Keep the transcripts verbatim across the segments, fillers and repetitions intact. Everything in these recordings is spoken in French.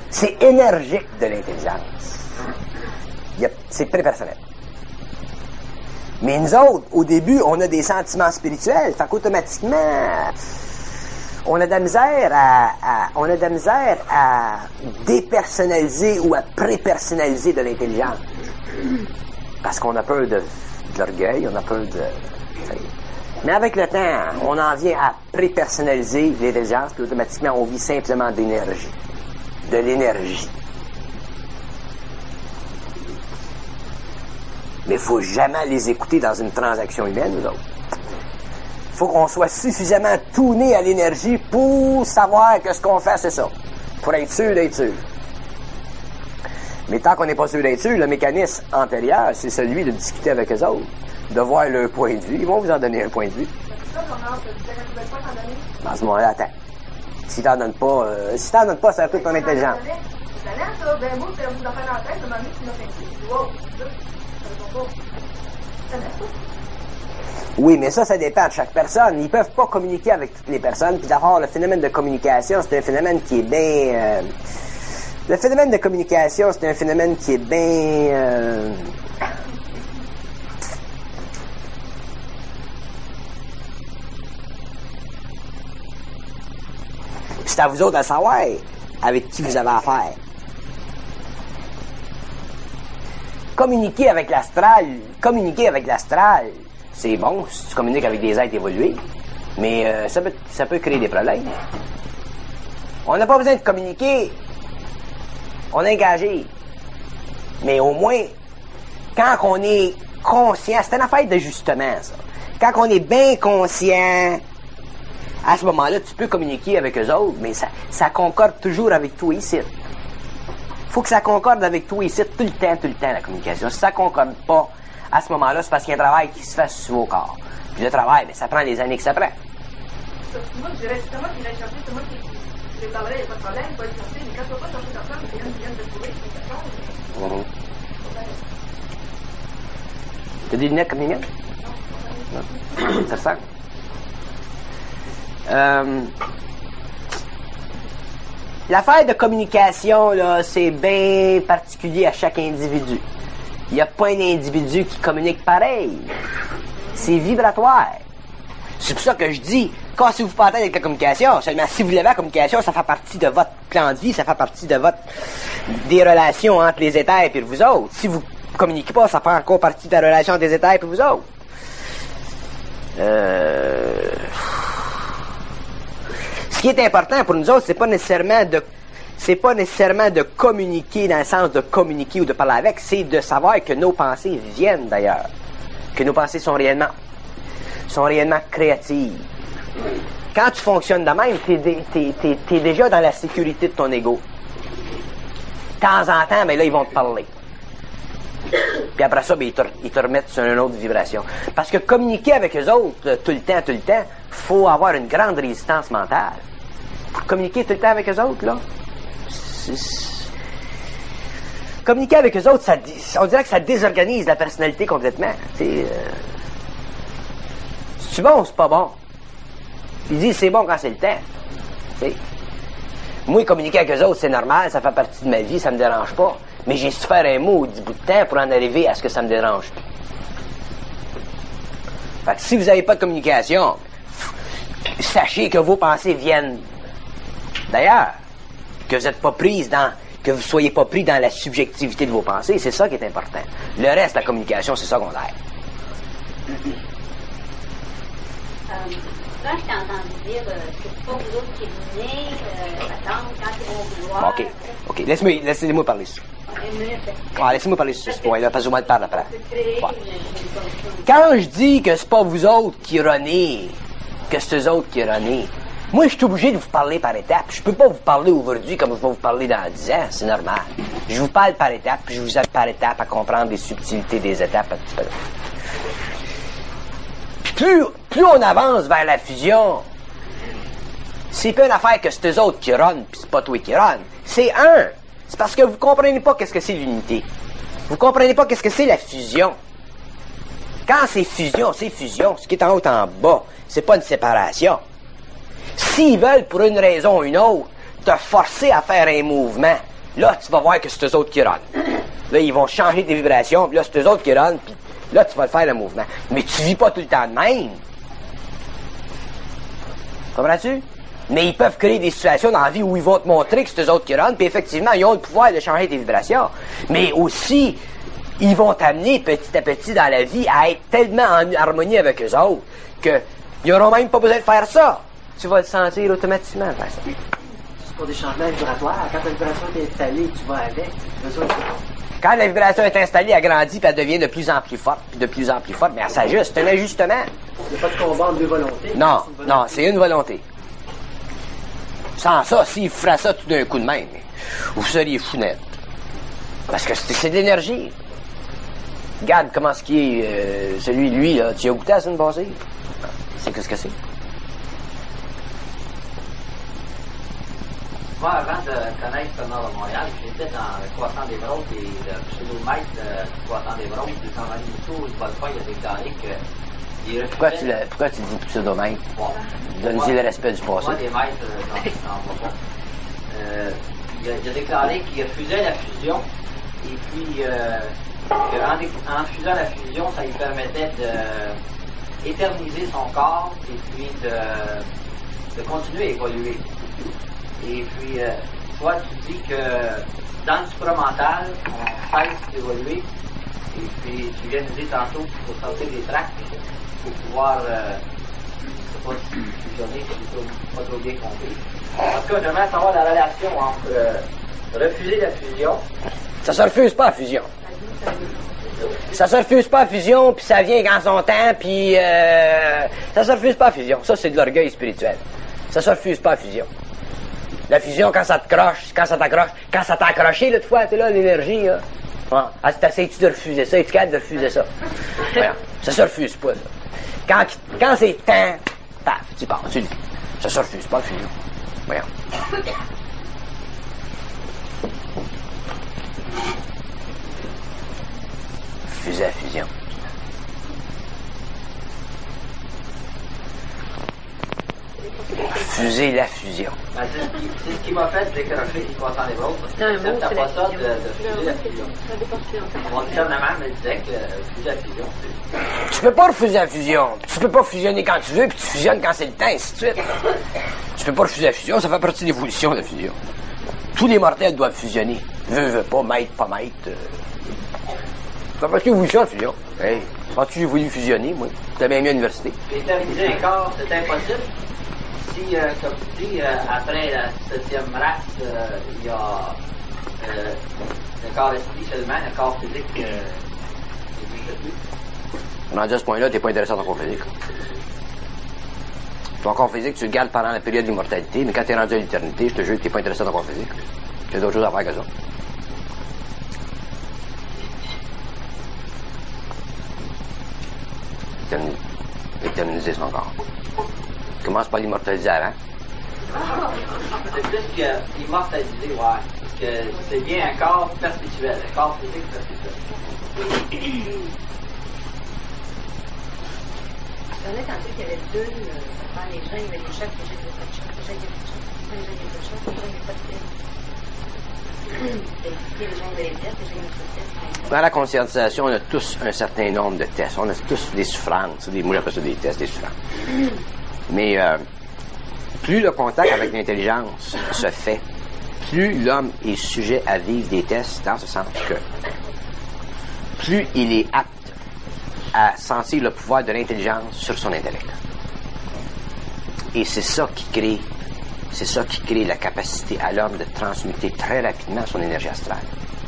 C'est énergique de l'intelligence. C'est prépersonnel. Mais nous autres, au début, on a des sentiments spirituels, fait qu'automatiquement, on a de la misère à, à on a de la misère à dépersonnaliser ou à prépersonnaliser de l'intelligence. Parce qu'on a peur de, de l'orgueil, on a peur de... Mais avec le temps, on en vient à prépersonnaliser l'intelligence, puis automatiquement, on vit simplement d'énergie. De l'énergie. Mais il ne faut jamais les écouter dans une transaction humaine, nous autres. Il faut qu'on soit suffisamment tourné à l'énergie pour savoir que ce qu'on fait, c'est ça. Pour être sûr d'être sûr. Mais tant qu'on n'est pas sûr d'être sûr, le mécanisme antérieur, c'est celui de discuter avec eux autres, de voir leur point de vue. Ils vont vous en donner un point de vue. Dans ce moment-là, attends. Si t'en donnes pas, euh, si t'en donnes pas, ça va toute ton intelligence. Oui, mais ça, ça dépend de chaque personne. Ils peuvent pas communiquer avec toutes les personnes. Puis d'abord, le phénomène de communication, c'est un phénomène qui est bien... Euh, le phénomène de communication, c'est un phénomène qui est bien... Euh, c'est à vous autres à savoir avec qui vous avez affaire. Communiquer avec l'astral, communiquer avec l'astral, c'est bon si tu communiques avec des êtres évolués, mais euh, ça, peut, ça peut créer des problèmes. On n'a pas besoin de communiquer, on est engagé. Mais au moins, quand on est conscient, c'est une affaire d'ajustement, ça. Quand on est bien conscient, à ce moment-là, tu peux communiquer avec eux autres, mais ça, ça concorde toujours avec toi ici. Faut que ça concorde avec toi ici tout le temps, tout le temps, la communication. Si ça concorde pas, à ce moment-là, c'est parce qu'il y a un travail qui se fait sur vos corps. Puis le travail, mais ça prend les années que ça prend. Moi, je dirais, c'est moi qui l'ai cherché, c'est moi qui je les parlerai, il n'y a pas de problème, il faut être cherché, mais quand tu vas pas chercher personne, c'est quelqu'un qui vient de te trouver, c'est quelque chose. T'as des lunettes comme les miennes? Non. Ça ressemble? Euh... L'affaire de communication, là, c'est bien particulier à chaque individu. Il n'y a pas un individu qui communique pareil. C'est vibratoire. C'est pour ça que je dis, cassez-vous pas la tête avec la communication. Seulement, si vous l'avez la communication, ça fait partie de votre plan de vie, ça fait partie de votre des relations entre les éthers et vous autres. Si vous communiquez pas, ça fait encore partie de la relation entre les éthers et vous autres. Euh... Ce qui est important pour nous autres, c'est pas nécessairement de c'est pas nécessairement de communiquer dans le sens de communiquer ou de parler avec, c'est de savoir que nos pensées viennent d'ailleurs. Que nos pensées sont réellement sont réellement créatives. Quand tu fonctionnes de même, t'es, t'es, t'es, t'es déjà dans la sécurité de ton ego. De temps en temps, ben là, ils vont te parler. Puis après ça, ben, ils, te, ils te remettent sur une autre vibration. Parce que communiquer avec eux autres, tout le temps, tout le temps, faut avoir une grande résistance mentale. Pour communiquer tout le temps avec eux autres, là, c'est, c'est... communiquer avec eux autres, ça, on dirait que ça désorganise la personnalité complètement. C'est, euh... c'est bon ou c'est pas bon? Ils disent c'est bon quand c'est le temps. T'sais. Moi, communiquer avec eux autres, c'est normal, ça fait partie de ma vie, ça me dérange pas. Mais j'ai souffert un mot du bout de temps pour en arriver à ce que ça me dérange plus. Fait que si vous n'avez pas de communication, sachez que vos pensées viennent d'ailleurs, que vous n'êtes pas prise dans, que vous soyez pas pris dans la subjectivité de vos pensées, c'est ça qui est important. Le reste, la communication, c'est secondaire. Euh, quand je t'ai entendu dire euh, que c'est pas vous autres qui venez, euh, attendre quand ils vont vouloir. OK, OK. Laisse-moi, laissez-moi parler sur ça. Ah, laissez-moi parler sur ce point-là, parce que je vais te parler après. Ouais. Quand je dis que c'est pas vous autres qui renez, que c'est eux autres qui renez, moi, je suis obligé de vous parler par étapes. Je peux pas vous parler aujourd'hui comme je vais vous parler dans dix ans, c'est normal. Je vous parle par étapes, puis je vous aide par étapes à comprendre les subtilités des étapes un petit peu. Puis plus, plus on avance vers la fusion, c'est pas une affaire que c'est eux autres qui run, puis c'est pas toi qui run. C'est un. C'est parce que vous comprenez pas qu'est-ce que c'est l'unité. Vous comprenez pas qu'est-ce que c'est la fusion. Quand c'est fusion, c'est fusion. Ce qui est en haut, en bas. C'est pas une séparation. S'ils veulent, pour une raison ou une autre, te forcer à faire un mouvement, là, tu vas voir que c'est eux autres qui runnent. Là, ils vont changer tes vibrations, puis là, c'est eux autres qui runnent, puis là, tu vas le faire le mouvement. Mais tu vis pas tout le temps de même. Comprends-tu? Mais ils peuvent créer des situations dans la vie où ils vont te montrer que c'est eux autres qui runnent, puis effectivement, ils ont le pouvoir de changer tes vibrations. Mais aussi, ils vont t'amener petit à petit dans la vie à être tellement en harmonie avec eux autres qu'ils n'auront même pas besoin de faire ça. Tu vas le sentir automatiquement faire ça. C'est pour des changements vibratoires. Quand la vibration est installée, tu vas avec. Eux autres, Quand la vibration est installée, elle grandit, puis elle devient de plus en plus forte, puis de plus en plus forte, mais elle s'ajuste. C'est un ajustement. il n'y a pas de combat entre deux volontés. Non, c'est non, c'est une volonté. Sans ça, s'il ferait ça tout d'un coup de même, vous seriez fou net. Parce que c'est, c'est de l'énergie. Regarde comment ce qui est, euh, celui, lui, là, tu as goûté à la semaine passée? C'est qu'est-ce que c'est? Moi, avant de connaître le Nord de Montréal, j'étais dans le croissant des Brosses et le pseudo-maître du croissant des Brosses, du Saint-Marie Moutou, le Volpin, il a déclaré que... il Pourquoi tu, le, pourquoi tu dis pseudomètre? Bon, Donne-y le respect du passé. Moi, des maîtres dans, dans le euh, il, a, il a déclaré qu'il refusait la fusion et puis euh, qu'en en refusant la fusion, ça lui permettait de éterniser son corps et puis de, de continuer à évoluer. Et puis, euh, toi, tu dis que dans le supramental, on cesse d'évoluer. Et puis, tu viens nous dire tantôt qu'il faut sortir des tracts pour pouvoir, euh, je sais pas si fusionner, si je pas trop bien compris. En tout cas, j'aimerais savoir la relation entre euh, refuser la fusion. Ça se refuse pas à fusion. Ça se refuse pas à fusion, puis ça vient quand son temps, puis euh, ça se refuse pas à fusion. Ça, c'est de l'orgueil spirituel. Ça se refuse pas à fusion. La fusion, quand ça te croche, quand ça t'accroche, quand ça t'a accroché l'autre fois, tu là, l'énergie, là. Ah, ah, t'essayes-tu de refuser ça? Es-tu capable de refuser ça? Voilà. Ça se refuse pas, ça. Quand, quand c'est temps, paf, tu pars, tu le dis. Ça se refuse pas, la fusion. Voyons. Refuser la fusion. Refuser la fusion. Ben, c'est, ce qui, c'est ce qui m'a fait décrocher du croissant des Brosses, parce que Non, je un mot, n'acceptais c'est pas la ça de, fusion. de refuser la fusion. Mon discernement me disait que euh, refuser la fusion, c'est... Tu peux pas refuser la fusion. Tu peux pas fusionner quand tu veux, puis tu fusionnes quand c'est le temps, ainsi de suite. Tu peux pas refuser la fusion, ça fait partie de l'évolution, la fusion. Tous les mortels doivent fusionner. Veux, veux pas, maître, pas maître. Euh... Ça fait partie de l'évolution, la fusion. Hey, as-tu voulu fusionner, moi? T'as bien mis à l'université. Éterniser un corps, c'est impossible. Si, euh, comme tu dis, euh, après la septième race, euh, il y a euh, le corps esprit seulement, le corps physique euh, n'existe plus. Rendu à ce point-là, t'es pas intéressé dans ton corps physique. Ton corps physique, tu le gardes pendant la période d'immortalité, mais quand t'es rendu à l'éternité, je te jure que t'es pas intéressé dans ton corps physique. T'as d'autres choses à faire que ça. Éterniser, éterniser son corps. Commence par l'immortaliser avant. C'est plus que immortaliser, ouais. Parce que c'est bien un corps perpétuel, un corps physique perpétuel. Je connais tantôt qu'il y avait deux, euh, quand les gens, il y avait des chocs, les gens, il n'y avait pas de chocs, les gens, il n'y avait pas de chocs, les gens, il n'y avait pas de chocs, les gens, il n'y avait pas de tests. Les gens, il y avait des tests, les gens, il n'y avait pas de tests. Dans la conscientisation, on a tous un certain nombre de tests. On a tous des souffrances. Des, moi, j'appelle ça des tests, des souffrances. Mais euh, plus le contact avec l'intelligence se fait, plus l'homme est sujet à vivre des tests, dans ce sens que plus il est apte à sentir le pouvoir de l'intelligence sur son intellect. Et c'est ça qui crée, c'est ça qui crée la capacité à l'homme de transmuter très rapidement son énergie astrale.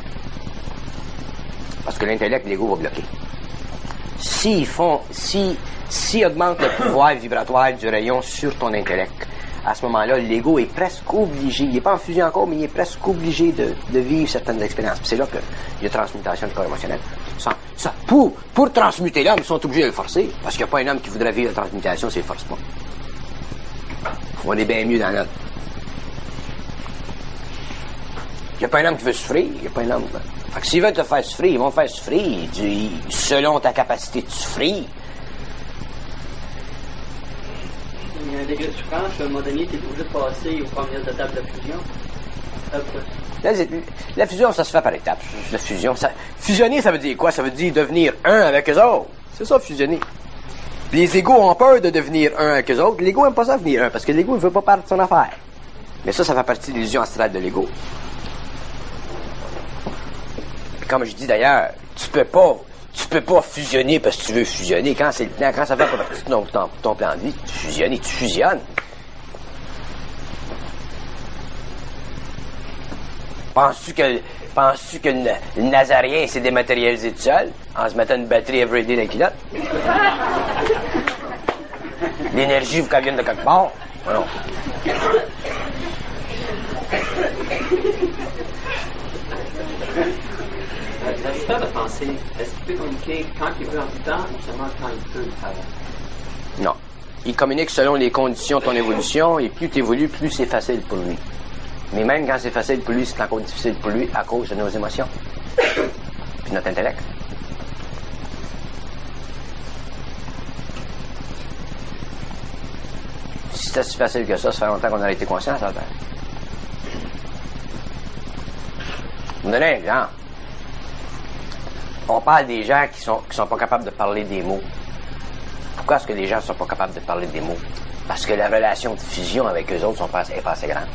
Parce que l'intellect, l'ego va bloquer. S'ils font, si, s'ils augmentent le pouvoir vibratoire du rayon sur ton intellect, à ce moment-là, l'ego est presque obligé, il n'est pas en fusion encore, mais il est presque obligé de, de vivre certaines expériences. Puis c'est là qu'il y a transmutation du corps émotionnel. Ça, ça, pour, pour transmuter l'homme, ils sont obligés de le forcer, parce qu'il n'y a pas un homme qui voudrait vivre la transmutation s'il ne le force pas. On est bien mieux dans notre... Il n'y a pas un homme qui veut souffrir, il n'y a pas un homme... Fait que s'ils veulent te faire souffrir, ils vont te faire souffrir du, selon ta capacité de souffrir. Il y a un degré de souffrance, à un moment donné, tu es obligé de passer au premier de table de fusion. Hop. La, la fusion, ça se fait par étapes. La fusion, ça, fusionner, ça veut dire quoi? Ça veut dire devenir un avec eux autres. C'est ça, fusionner. Les égos ont peur de devenir un avec eux autres. L'ego n'aime pas ça devenir un, parce que l'ego, il veut pas perdre son affaire. Mais ça, ça fait partie de l'illusion astrale de l'ego. Puis comme je dis d'ailleurs, tu peux pas, tu peux pas fusionner parce que tu veux fusionner. Quand c'est le plan, quand ça fait pas partie de ton, ton, ton plan de vie, tu fusionnes et tu fusionnes. Penses-tu que, penses-tu que le, le Nazarien s'est dématérialisé tout seul, en se mettant une batterie everyday dans les culottes? L'énergie, vous qu'elle vienne de quelque part? Non. La vitesse de pensée, est-ce qu'il peut communiquer quand il veut en tout temps ou seulement quand il peut avant? Non. Il communique selon les conditions de ton évolution, et plus tu évolues, plus c'est facile pour lui. Mais même quand c'est facile pour lui, c'est encore difficile pour lui à cause de nos émotions. Puis notre intellect. Si c'était si facile que ça, ça fait longtemps qu'on aurait été conscient, ça. Je vais vous donner un exemple. On parle des gens qui sont, qui sont pas capables de parler des mots. Pourquoi est-ce que les gens ne sont pas capables de parler des mots? Parce que la relation de fusion avec eux autres sont pas, est pas assez grande.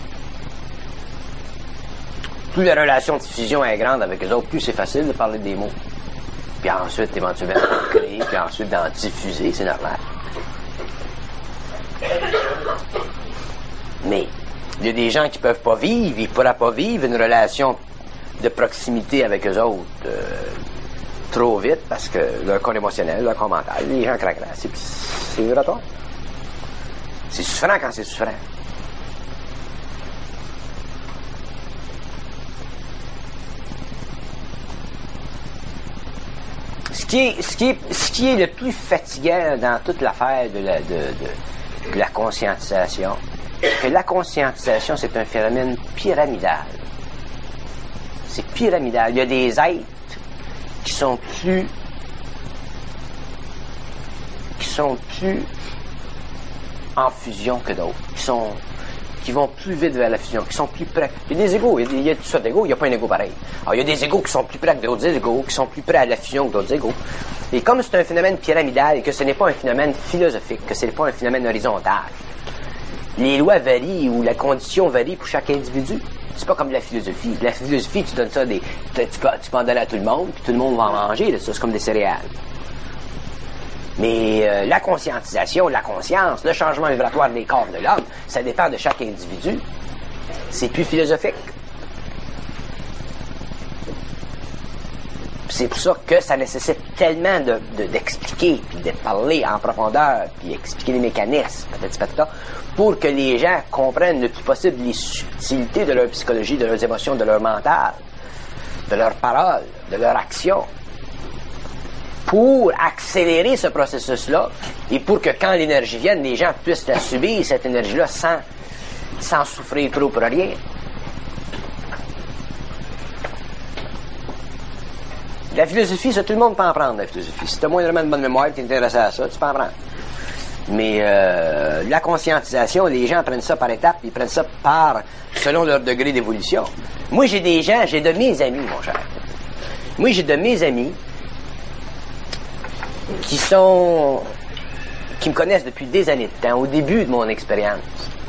Plus la relation de fusion est grande avec eux autres, plus c'est facile de parler des mots. Puis ensuite, éventuellement, d'en créer, puis ensuite d'en diffuser, c'est normal. Mais il y a des gens qui peuvent pas vivre, ils ne pourraient pas vivre une relation de proximité avec eux autres euh, trop vite parce que leur corps émotionnel, leur corps mental, les gens craquent là. C'est, c'est vibratoire. C'est souffrant quand c'est souffrant. Ce qui est, ce qui est, ce qui est le plus fatigant dans toute l'affaire de la, de, de, de la conscientisation, c'est que la conscientisation, c'est un phénomène pyramidal. C'est pyramidal. Il y a des êtres qui sont plus qui sont plus en fusion que d'autres, qui sont qui vont plus vite vers la fusion, qui sont plus près. Il y a des égos, il y a, il y a tout ça d'égos, il n'y a pas un égo pareil. Alors, il y a des égos qui sont plus près que d'autres égos, qui sont plus près à la fusion que d'autres égos. Et comme c'est un phénomène pyramidal et que ce n'est pas un phénomène philosophique, que ce n'est pas un phénomène horizontal, les lois varient ou la condition varie pour chaque individu. C'est pas comme de la philosophie. De la philosophie, tu donnes ça des. Tu peux, tu peux en donner à tout le monde, puis tout le monde va en manger, là, ça, c'est comme des céréales. Mais euh, la conscientisation, la conscience, le changement vibratoire des corps de l'homme, ça dépend de chaque individu. C'est plus philosophique. C'est pour ça que ça nécessite tellement de, de, d'expliquer, puis de parler en profondeur, puis expliquer les mécanismes, peut-être, peut-être, pour que les gens comprennent le plus possible les subtilités de leur psychologie, de leurs émotions, de leur mental, de leurs paroles, de leurs actions, pour accélérer ce processus-là, et pour que quand l'énergie vienne, les gens puissent la subir, cette énergie-là, sans, sans souffrir trop pour rien. La philosophie, ça, tout le monde peut en prendre, la philosophie. Si tu as moindrement de bonne mémoire, tu es intéressé à ça, tu peux en prendre. Mais euh, la conscientisation, les gens prennent ça par étapes, ils prennent ça par, selon leur degré d'évolution. Moi, j'ai des gens, j'ai de mes amis, mon cher. Moi, j'ai de mes amis qui sont, qui me connaissent depuis des années de temps, au début de mon expérience.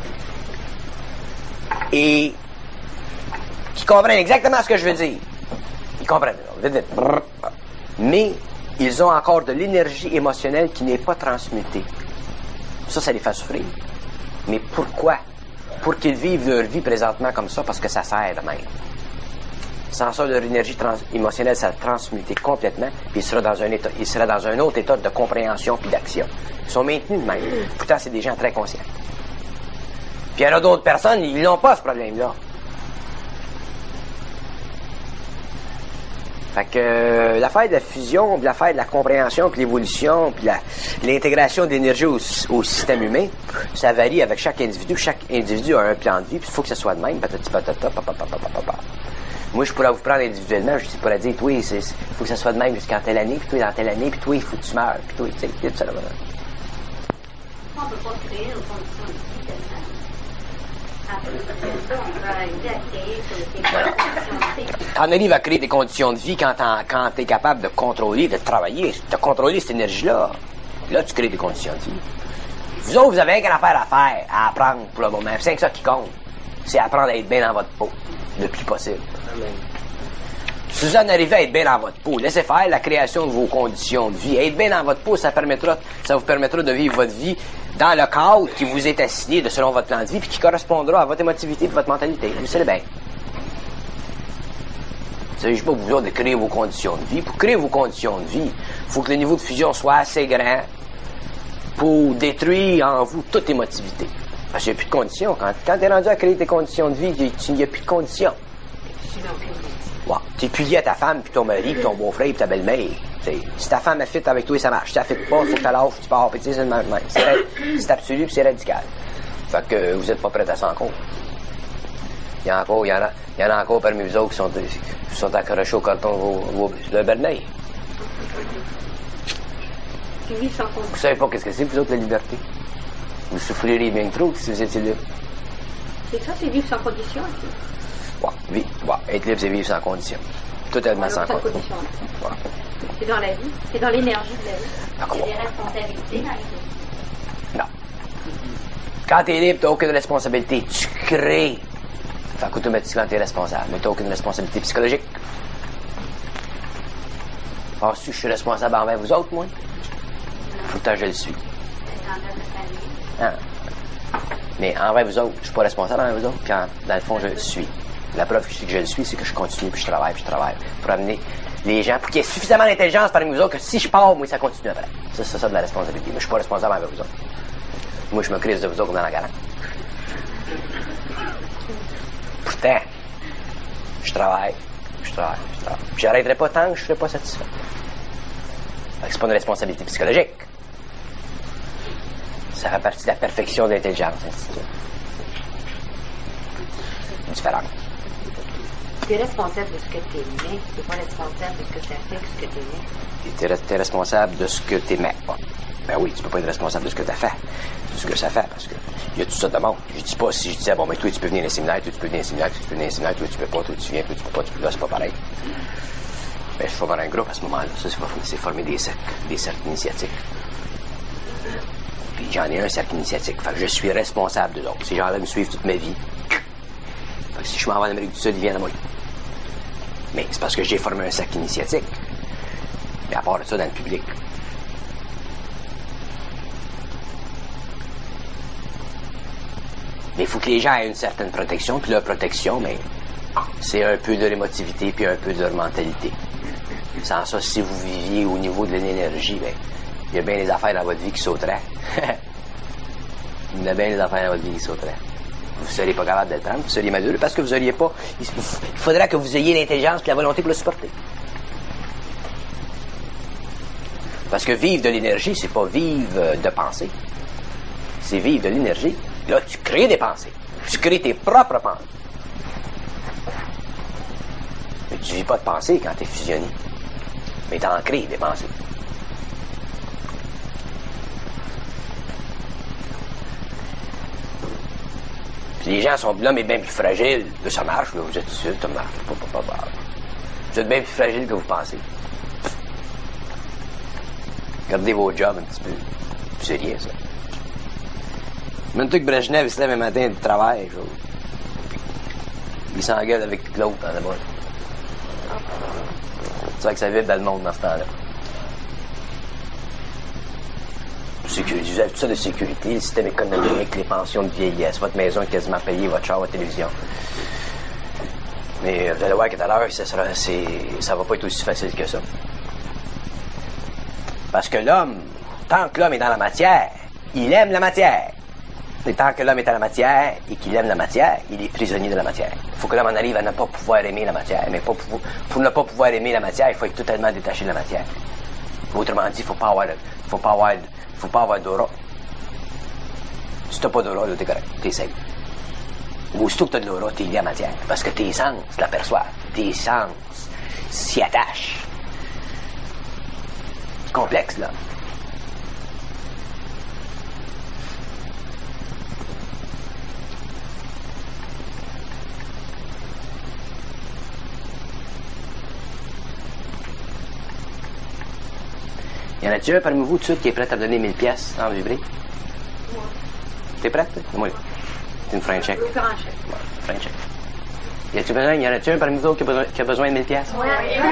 Et qui comprennent exactement ce que je veux dire. Ils comprennent, vite, vite. Mais ils ont encore de l'énergie émotionnelle qui n'est pas transmutée. Ça, ça les fait souffrir. Mais pourquoi? Pour qu'ils vivent leur vie présentement comme ça, parce que ça sert de même. Sans ça, leur énergie trans- émotionnelle, ça a transmuté complètement, puis ils seraient dans un état, ils seraient dans un autre état de compréhension puis d'action. Ils sont maintenus de même. Pourtant, c'est des gens très conscients. Puis il y en a d'autres personnes, ils n'ont pas ce problème-là. Fait que euh, l'affaire de la fusion, puis l'affaire de la compréhension, puis l'évolution, puis la, l'intégration d'énergie au, au système humain, ça varie avec chaque individu. Chaque individu a un plan de vie, puis il faut que ça soit de même. Patati patata, papa, papa, papa. Moi, je pourrais vous prendre individuellement, je pourrais dire, toi, il faut que ça soit de même jusqu'en telle année, puis toi, dans telle année, puis toi, il faut que tu meurs, puis toi, tu sais, il y a tout ça là-bas. On ne peut pas créer aux conditions de vie tellement. T'en arrives à créer des conditions de vie quand, quand tu es capable de contrôler, de travailler, de contrôler cette énergie-là. Là, tu crées des conditions de vie. Vous autres, vous avez rien qu'à affaire à faire, à apprendre pour le moment. C'est que ça qui compte. C'est apprendre à être bien dans votre peau, le plus possible. Amen. Si vous en arrivez à être bien dans votre peau, laissez faire la création de vos conditions de vie. Être bien dans votre peau, ça permettra, ça vous permettra de vivre votre vie dans le cadre qui vous est assigné de selon votre plan de vie, puis qui correspondra à votre émotivité et votre mentalité. Vous savez bien. Il ne s'agit pas vous autres de créer vos conditions de vie. Pour créer vos conditions de vie, il faut que le niveau de fusion soit assez grand pour détruire en vous toute émotivité. Parce qu'il n'y a plus de conditions. Quand, quand tu es rendu à créer tes conditions de vie, il n'y a plus de conditions. Ouais. Tu n'es plus lié à ta femme, puis ton mari, puis ton beau-frère, puis ta belle-mère. T'sais, si ta femme fit avec toi, ça marche. Si ça fit pas, il faut que tu lâches, tu pars, puis tu sais, c'est, c'est absolu, puis c'est radical. Fait que euh, vous n'êtes pas prêts à s'en compte. Il y, a encore, il, y en a, il y en a encore parmi vous autres qui sont, qui sont accrochés au carton de vos, vos, le belle-mère. Vous savez pas qu'est-ce que c'est, vous autres, la liberté. Vous souffrirez bien trop si vous étiez libre. C'est ça, c'est vivre sans condition. Ouais, oui, ouais. Être libre, c'est vivre sans condition. Totalement ouais, sans condition. Ouais. C'est dans la vie, c'est dans l'énergie de la vie. D'accord. Il y a des responsabilités dans la vie. Non. Quand t'es libre, t'as aucune responsabilité. Tu crées. Fait qu'automatiquement, t'es responsable. Mais t'as aucune responsabilité psychologique. Penses-tu que je suis responsable envers vous autres, moi? Pourtant, je le suis. Ah. Mais envers vous autres, je suis pas responsable envers vous autres, puis en, dans le fond, je le suis. La preuve que je sais que je le suis, c'est que je continue, puis je travaille, puis je travaille, pour amener les gens, pour qu'il y ait suffisamment d'intelligence parmi vous autres, que si je pars, moi, ça continue après. Ça, c'est ça de la responsabilité. Mais je suis pas responsable envers vous autres. Moi, je me crise de vous autres comme dans la galère. Pourtant, je travaille, je travaille, je travaille. Puis j'arrêterai pas tant que je serai pas satisfait. Fait que c'est pas une responsabilité psychologique. Ça fait partie de la perfection de l'intelligence, ainsi de suite. Différent. Tu es responsable de ce que tu aimais, tu n'es pas responsable de ce que tu as fait, de ce que tu aimais. Tu es responsable de ce que tu aimais. Bon. Ben oui, tu peux pas être responsable de ce que tu as fait, de ce que ça fait, parce que il y a tout ça de monde. Je dis pas, si je disais, bon, mais toi, tu peux venir dans les séminaires, toi, tu peux venir dans les séminaires, toi, tu peux venir dans les séminaires, toi, tu peux pas, toi, tu viens, toi, tu peux pas, tu peux là, c'est pas pareil. Ben, il faut avoir un groupe à ce moment-là. Ça, c'est, pas, c'est former des cercles, des cercles initiatiques. Puis j'en ai un cercle initiatique. Fait que je suis responsable de l'autre. Ces gens-là me suivent toute ma vie. Fait que si je m'en vais en Amérique du Sud, ils viennent à moi. Mais c'est parce que j'ai formé un cercle initiatique. Mais à part de ça, dans le public. Mais il faut que les gens aient une certaine protection, puis leur protection, mais c'est un peu de l'émotivité, puis un peu de leur mentalité. Sans ça, si vous viviez au niveau de l'énergie, ben, il y a bien des affaires dans votre vie qui sauteraient. Il y a bien des affaires dans votre vie qui sauteraient. Vous ne seriez pas capable de le prendre, vous seriez malheureux parce que vous n'auriez pas... Il faudra que vous ayez l'intelligence et la volonté pour le supporter. Parce que vivre de l'énergie, c'est pas vivre de pensée. C'est vivre de l'énergie. Là, tu crées des pensées. Tu crées tes propres pensées. Mais tu vis pas de pensée quand tu es fusionné. Mais tu en crées des pensées. Puis les gens sont... L'homme est bien plus fragile. Là, ça marche. Là, vous êtes sûr, ça marche. Pas, pas, pas, pas. Vous êtes bien plus fragile que vous pensez. Gardez vos jobs un petit peu. C'est rien, ça. Même toi que Brejnev, il se lève un matin du travail, genre. Il s'engueule avec l'autre en là-bas. C'est vrai que ça vibre dans le monde dans ce temps-là. Sécurité, vous avez tout ça de sécurité, le système économique, les pensions de vieillesse, votre maison est quasiment payée, votre char, votre télévision. Mais vous allez voir que tout à l'heure, ça, sera, c'est, ça va pas être aussi facile que ça. Parce que l'homme, tant que l'homme est dans la matière, il aime la matière. Et tant que l'homme est dans la matière et qu'il aime la matière, il est prisonnier de la matière. Il faut que l'homme en arrive à ne pas pouvoir aimer la matière. Mais pas pour, pour ne pas pouvoir aimer la matière, il faut être totalement détaché de la matière. Autrement dit, il faut pas avoir, faut pas avoir, faut pas avoir d'aura. Si t'as pas d'aura, là, t'es correct, t'es safe. Ou aussitôt que t'as de l'aura, t'es lié à la matière. Parce que tes sens l'aperçoivent. Tes sens s'y attachent. C'est complexe, là. Y en a-t-il un parmi vous tout de suite qui est prêt à me donner mille pièces sans vibrer? T'es prête? Moi, c'est une frein check. Je vais faire un chèque. Ouais, frein check. Y a-t-il besoin, y en a-t-il un parmi vous autres qui a besoin, qui a besoin de mille pièces? Par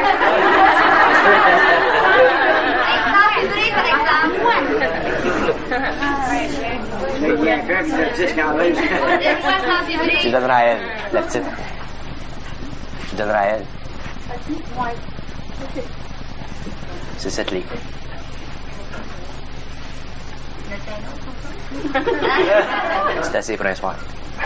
exemple, Tu donneras à elle, la petite. Tu donneras à elle. C'est cette livre. C'est assez pour un soir.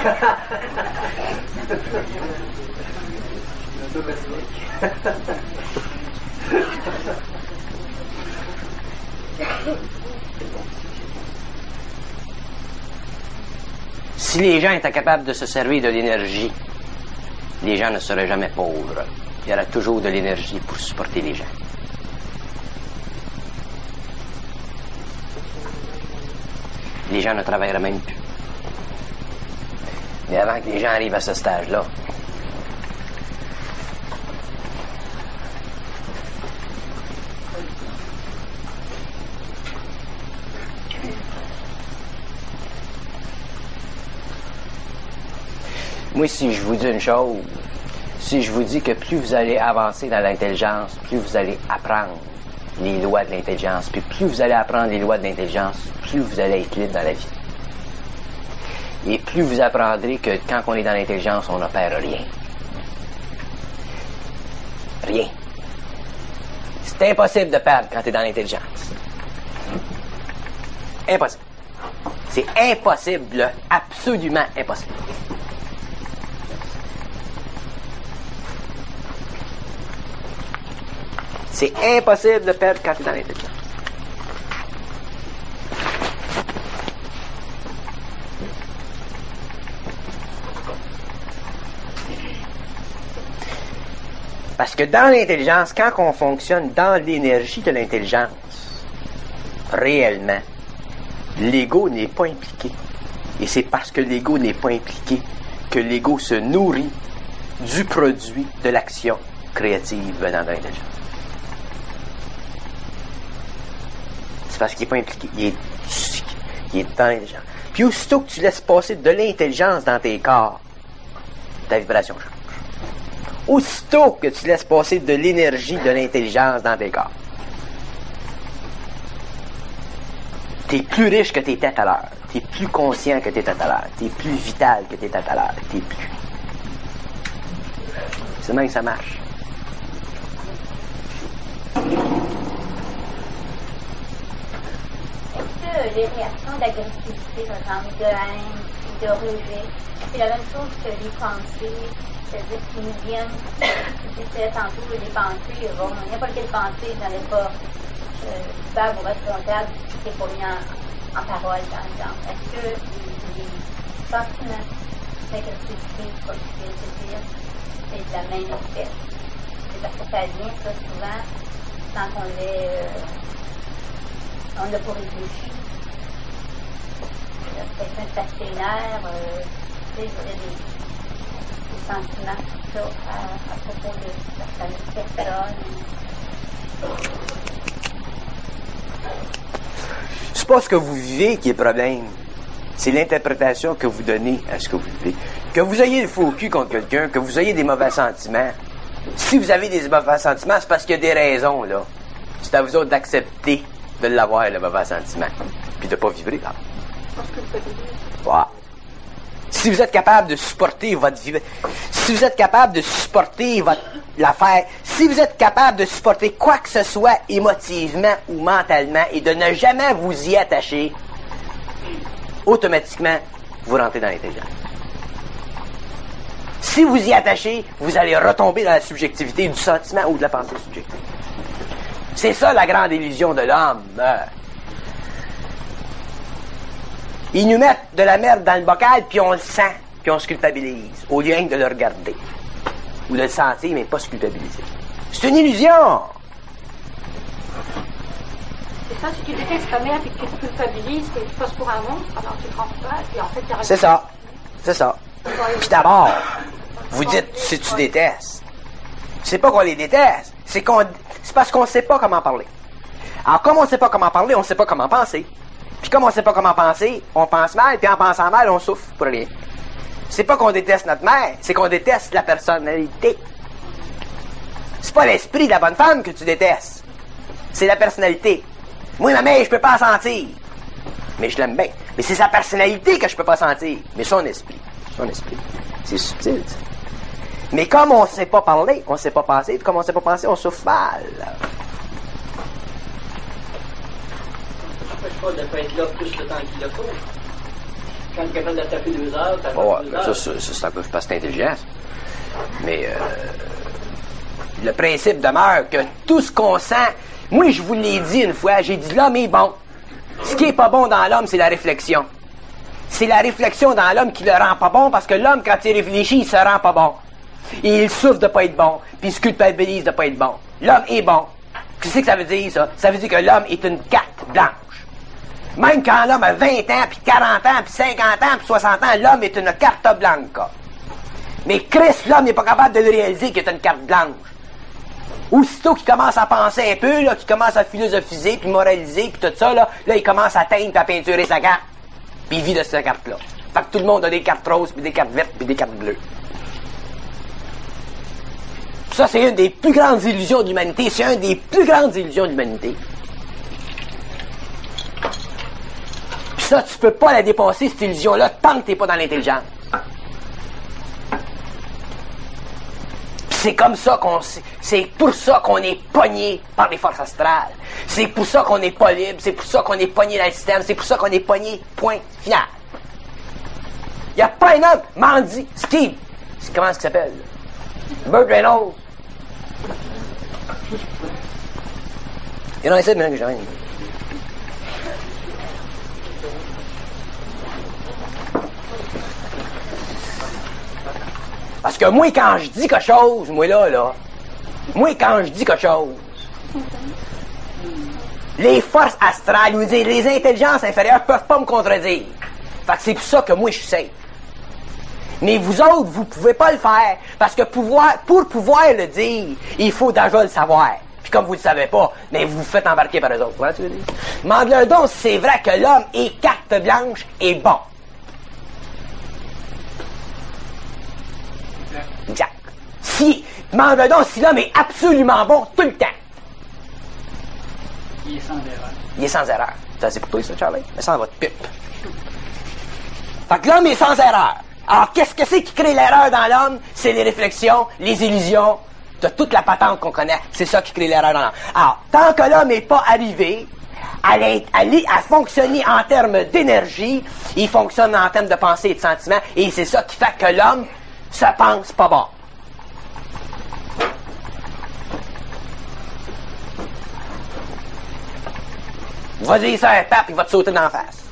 Si les gens étaient capables de se servir de l'énergie, les gens ne seraient jamais pauvres. Il y aura toujours de l'énergie pour supporter les gens. Les gens ne travailleraient même plus. Mais avant que les gens arrivent à ce stage-là, moi, si je vous dis une chose, si je vous dis que plus vous allez avancer dans l'intelligence, plus vous allez apprendre les lois de l'intelligence, puis plus vous allez apprendre les lois de l'intelligence, plus vous allez être libre dans la vie. Et plus vous apprendrez que quand on est dans l'intelligence, on n'opère rien. Rien. C'est impossible de perdre quand tu es dans l'intelligence. Impossible. C'est impossible, absolument impossible. C'est impossible de perdre quand tu es dans l'intelligence. Parce que dans l'intelligence, quand on fonctionne dans l'énergie de l'intelligence, réellement, l'ego n'est pas impliqué. Et c'est parce que l'ego n'est pas impliqué que l'ego se nourrit du produit de l'action créative venant de l'intelligence. C'est parce qu'il n'est pas impliqué. Il est, il est dans l'intelligence. Puis aussitôt que tu laisses passer de l'intelligence dans tes corps, ta vibration change. Aussitôt que tu laisses passer de l'énergie de l'intelligence dans tes corps, tu es plus riche que tu étais tout à l'heure. Tu es plus conscient que tu étais tout à l'heure. Tu es plus vital que tu étais tout à l'heure. Tu es plus. C'est même que ça marche. Est-ce que les réactions d'agressivité, par exemple, de haine ou de rejet, c'est la même chose que les pensées? C'est-à-dire qu'ils nous viennent, je disais tantôt, les pensées, bon, n'importe quelle pensée, je n'allais pas euh, faire vos responsables, c'est pour rien en, en parole, par exemple. Est-ce que les, les sentiments d'agressivité, comme tu viens de dire, c'est de la même espèce? C'est parce que ça vient, ça, souvent, sans qu'on l'ait, euh, on l'a pas réfléchi. Quelqu'un de fascinaire, euh, tu sais, il y a des sentiments tout ça à, à propos de certaines personnes. C'est pas ce que vous vivez qui est le problème. C'est l'interprétation que vous donnez à ce que vous vivez. Que vous ayez le faux cul contre quelqu'un, que vous ayez des mauvais sentiments. Si vous avez des mauvais sentiments, c'est parce qu'il y a des raisons, là. C'est à vous autres d'accepter de l'avoir, le mauvais sentiment. Puis de pas vibrer, là. Ouais. Si vous êtes capable de supporter votre vie, si vous êtes capable de supporter votre l'affaire, si vous êtes capable de supporter quoi que ce soit émotivement ou mentalement et de ne jamais vous y attacher, automatiquement, vous rentrez dans l'intelligence. Si vous y attachez, vous allez retomber dans la subjectivité du sentiment ou de la pensée subjective. C'est ça la grande illusion de l'homme. Ils nous mettent de la merde dans le bocal, puis on le sent, puis on se culpabilise, au lieu de le regarder. Ou de le sentir, mais pas se culpabiliser. C'est une illusion! C'est ça, si tu détestes ta mère et que tu te culpabilises, que tu passes pour un monstre, alors tu te rends pas, et en fait, tu C'est ça. C'est ça. Puis d'abord, vous dites si tu détestes. C'est pas qu'on les déteste, c'est qu'on, c'est parce qu'on sait pas comment parler. Alors, comme on ne sait pas comment parler, on ne sait pas comment penser. Puis comme on ne sait pas comment penser, on pense mal, puis en pensant mal, on souffre pour rien. C'est pas qu'on déteste notre mère, c'est qu'on déteste la personnalité. C'est pas l'esprit de la bonne femme que tu détestes. C'est la personnalité. Moi, ma mère, je peux pas la sentir. Mais je l'aime bien. Mais c'est sa personnalité que je peux pas sentir. Mais son esprit. Son esprit. C'est subtil, ça. Mais comme on sait pas parler, on sait pas penser, puis comme on sait pas penser, on souffre mal. Pas de pas être là plus le temps qu'il le faut. Quand tu es capable de taper deux heures, tu Oh, deux heures. ça, ça, ça, c'est un peu parce que c'est intelligent. Mais euh, le principe demeure que tout ce qu'on sent... Moi, je vous l'ai dit une fois, j'ai dit l'homme est bon. Ce qui est pas bon dans l'homme, c'est la réflexion. C'est la réflexion dans l'homme qui le rend pas bon, parce que l'homme, quand il réfléchit, il se rend pas bon. Et il souffre de pas être bon, puis il se culpabilise de pas être bon. L'homme est bon. Qu'est-ce que ça veut dire, ça? Ça veut dire que l'homme est une carte blanche. Même quand l'homme a vingt ans, puis quarante ans, puis cinquante ans, puis soixante ans, l'homme est une carte blanche. Mais Christ, l'homme n'est pas capable de le réaliser qu'il est une carte blanche. Aussitôt qu'il commence à penser un peu, là, qu'il commence à philosophiser, puis moraliser, puis tout ça, là, là, il commence à teindre, puis à peinturer sa carte. Puis il vit de cette carte-là. Fait que tout le monde a des cartes roses, puis des cartes vertes, puis des cartes bleues. Ça, c'est une des plus grandes illusions de l'humanité. C'est une des plus grandes illusions de l'humanité. Puis ça, tu peux pas la dépasser, cette illusion-là, tant que t'es pas dans l'intelligence. Puis c'est comme ça qu'on... C'est pour ça qu'on est pogné par les forces astrales. C'est pour ça qu'on n'est pas libre. C'est pour ça qu'on est pogné dans le système. C'est pour ça qu'on est pogné, point final. Il n'y a pas un homme, Mandy, Steve, comment est-ce qu'il s'appelle? Burt Reynolds. Il en essaie de maintenant que j'ai rien. Parce que moi, quand je dis quelque chose, moi là, là, moi, quand je dis quelque chose, les forces astrales, ou dire, les intelligences inférieures peuvent pas me contredire. Fait que c'est pour ça que moi, je suis safe. Mais vous autres, vous pouvez pas le faire, parce que pouvoir, pour pouvoir le dire, il faut déjà le savoir. Puis comme vous le savez pas, mais vous vous faites embarquer par eux autres. Voilà, tu veux dire? Demande-leur donc si c'est vrai que l'homme est carte blanche et bon. Exact. Si, demande-leur donc si l'homme est absolument bon tout le temps. Il est sans erreur. Il est sans erreur. Ça, c'est pour toi, ça, Charlie? Mais sans votre pipe. Fait que l'homme est sans erreur. Alors, qu'est-ce que c'est qui crée l'erreur dans l'homme? C'est les réflexions, les illusions, de toute la patente qu'on connaît. C'est ça qui crée l'erreur dans l'homme. Alors, tant que l'homme n'est pas arrivé à, à, à fonctionner en termes d'énergie, il fonctionne en termes de pensée et de sentiment, et c'est ça qui fait que l'homme se pense pas bon. Vas-y, ça un pape, il va te sauter dans la face.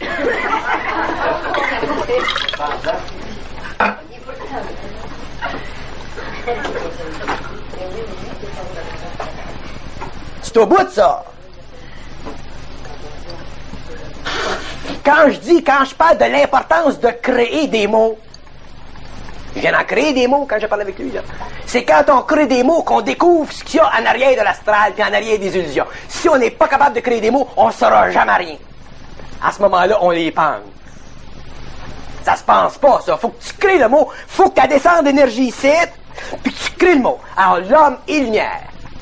C'est au bout de ça. Quand je dis, quand je parle de l'importance de créer des mots, je viens d'en créer des mots quand je parle avec lui, là. C'est quand on crée des mots qu'on découvre ce qu'il y a en arrière de l'astral puis en arrière des illusions. Si on n'est pas capable de créer des mots, on ne saura jamais rien. À ce moment-là, on les pense. Ça se pense pas, ça. Faut que tu crées le mot. Faut que tu descendes d'énergie ici, puis que tu crées le mot. Alors, l'homme est lumière.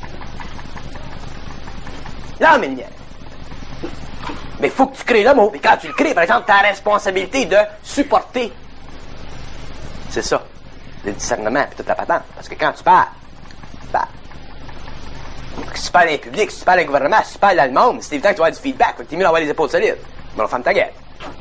L'homme est lumière. Mais faut que tu crées le mot. Et quand tu le crées, par exemple, tu as la responsabilité de supporter. C'est ça. Le discernement et toute la patente. Parce que quand tu parles, tu parles. Si tu parles à un public, si tu parles à un gouvernement, si tu parles à le monde, c'est évident que tu vas avoir du feedback. Fait que t'es mieux d'avoir les épaules solides. Mais on ferme ta gueule.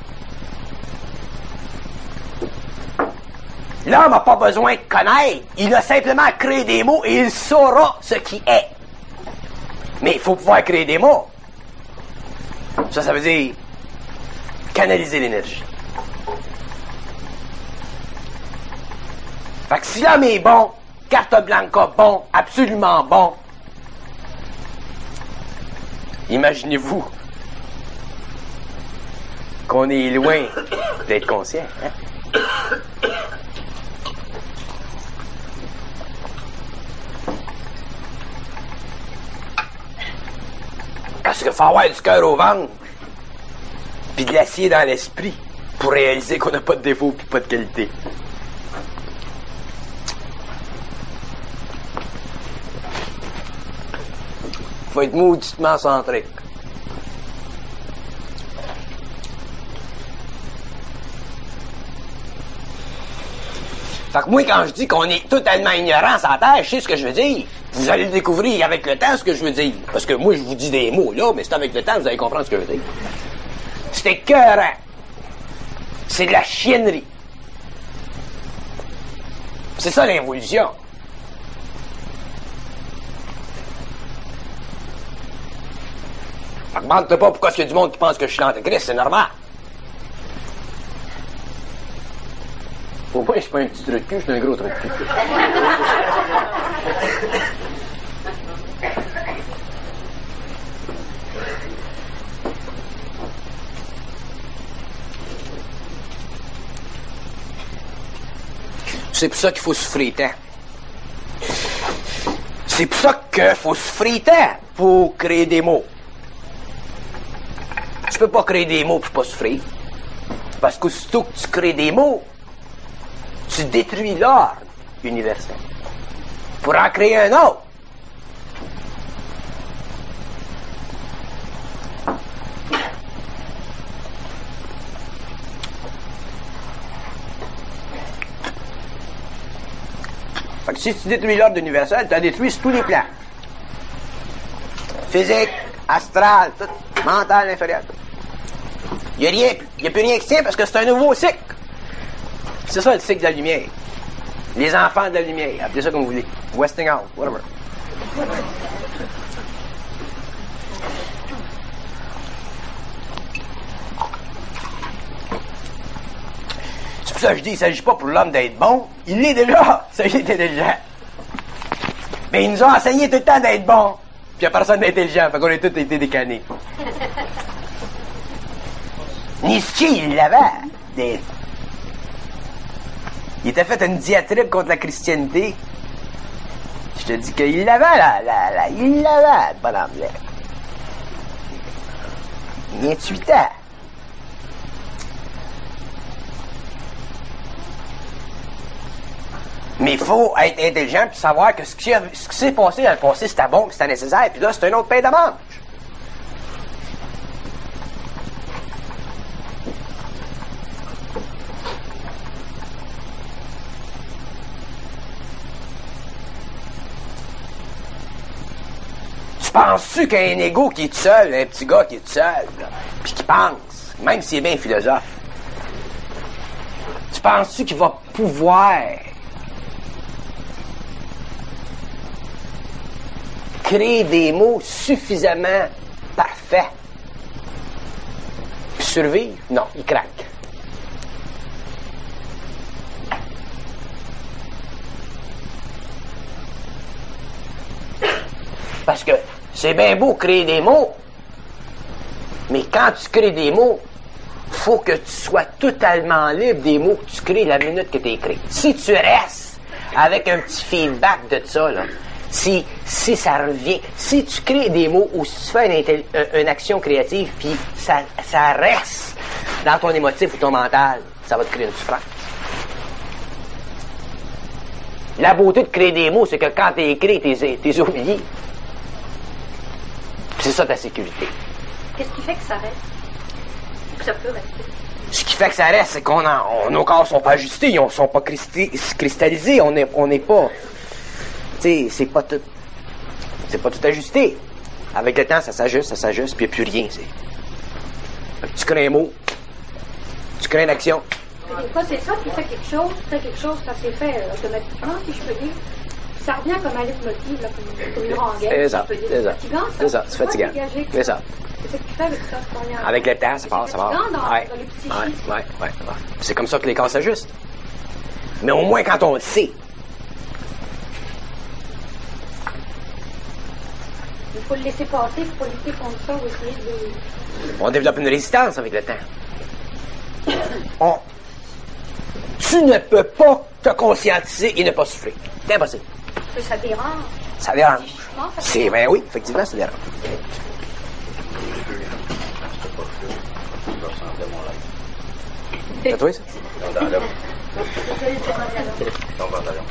L'homme n'a pas besoin de connaître. Il a simplement créé des mots et il saura ce qui est. Mais il faut pouvoir créer des mots. Ça, ça veut dire canaliser l'énergie. Fait que si l'homme est bon, carte blanca bon, absolument bon, imaginez-vous qu'on est loin d'être conscient. Hein? Parce qu'il faut avoir du cœur au ventre, puis de l'acier dans l'esprit, pour réaliser qu'on n'a pas de défaut puis pas de qualité. Faut être mauditement centrique. Fait que moi, quand je dis qu'on est totalement ignorant sur la Terre, je sais ce que je veux dire. Vous allez le découvrir avec le temps, ce que je veux dire. Parce que moi, je vous dis des mots, là, mais c'est avec le temps que vous allez comprendre ce que je veux dire. C'est écœurant. C'est de la chiennerie. C'est ça, l'involution. Fait que demande-toi pas pourquoi il y a du monde qui pense que je suis l'antéchrist, c'est normal. Au moins, je suis pas un petit trou de cul, je suis un gros trou de cul. C'est pour ça qu'il faut souffrir tant. C'est pour ça qu'il faut souffrir tant pour créer des mots. Tu peux pas créer des mots pour pas souffrir. Parce qu'aussitôt que tu crées des mots, tu détruis l'ordre universel pour en créer un autre. Fait que si tu détruis l'ordre universel, tu as détruit sur tous les plans. Physique, astral, tout, mental, inférieur. Il n'y a rien, il n'y a plus rien qui tient parce que c'est un nouveau cycle. C'est ça le cycle de la lumière. Les enfants de la lumière, appelez ça comme vous voulez. Westinghouse, whatever. C'est pour ça que je dis, il ne s'agit pas pour l'homme d'être bon. Il l'est déjà, ça y est intelligent. Mais ils nous ont enseigné tout le temps d'être bon. Puis il n'y a personne d'intelligent, fait qu'on a tous été décanés. Nietzsche, il l'avait. Des... Il était fait une diatribe contre la christianité. Je te dis qu'il l'avait, là, là, là. Il l'avait, le bonhomme, là. vingt-huit ans. Mais il faut être intelligent puis savoir que ce qui, a, ce qui s'est passé dans le passé, c'était bon, c'était nécessaire, puis là, c'est un autre pain de manche. Tu penses-tu qu'un égo qui est tout seul, un petit gars qui est tout seul, là, puis qui pense, même s'il est bien philosophe, tu penses-tu qu'il va pouvoir créer des mots suffisamment parfaits puis survivre? Non, il craque. Parce que c'est bien beau créer des mots, mais quand tu crées des mots, faut que tu sois totalement libre des mots que tu crées la minute que tu écris. Si tu restes avec un petit feedback de ça, là, si, si ça revient, si tu crées des mots ou si tu fais une, intel- une action créative, puis ça, ça reste dans ton émotif ou ton mental, ça va te créer une souffrance. La beauté de créer des mots, c'est que quand tu écris, tu es oublié. C'est ça ta sécurité. Qu'est-ce qui fait que ça reste? Que ça peut rester? Ce qui fait que ça reste, c'est qu'on en, nos corps sont pas ajustés, ils ne sont pas cristallisés, on n'est on n'est pas... Tu sais, c'est pas tout... C'est pas tout ajusté. Avec le temps, ça s'ajuste, ça s'ajuste, puis il n'y a plus rien, c'est... Tu crées un mot, tu crées une action. Mais des fois, c'est ça qui fait quelque chose, fait quelque chose, ça s'est fait euh, automatiquement, si je peux dire. Ça revient comme un leitmotiv, là, comme, comme une rengaine. C'est ça, c'est ça. C'est fatigant, ça. C'est ça, c'est fatigant. C'est ça. C'est ce que tu fais avec ça. Ton... Avec le temps, ça passe, ça va. C'est fatigant dans, Ouais, dans le psychisme. ouais, ouais, ouais, ouais. C'est comme ça que les corps s'ajustent. Mais au moins quand on le sait. Il faut le laisser passer, il faut lutter contre ça, ou essayer de... On développe une résistance avec le temps. On... Tu ne peux pas te conscientiser et ne pas souffrir. C'est impossible. Ça dérange. Ça dérange. Psychiquement, ça C'est, ben oui, effectivement, ça dérange. C'est toi, ça? Dans l'homme. Dans l'homme.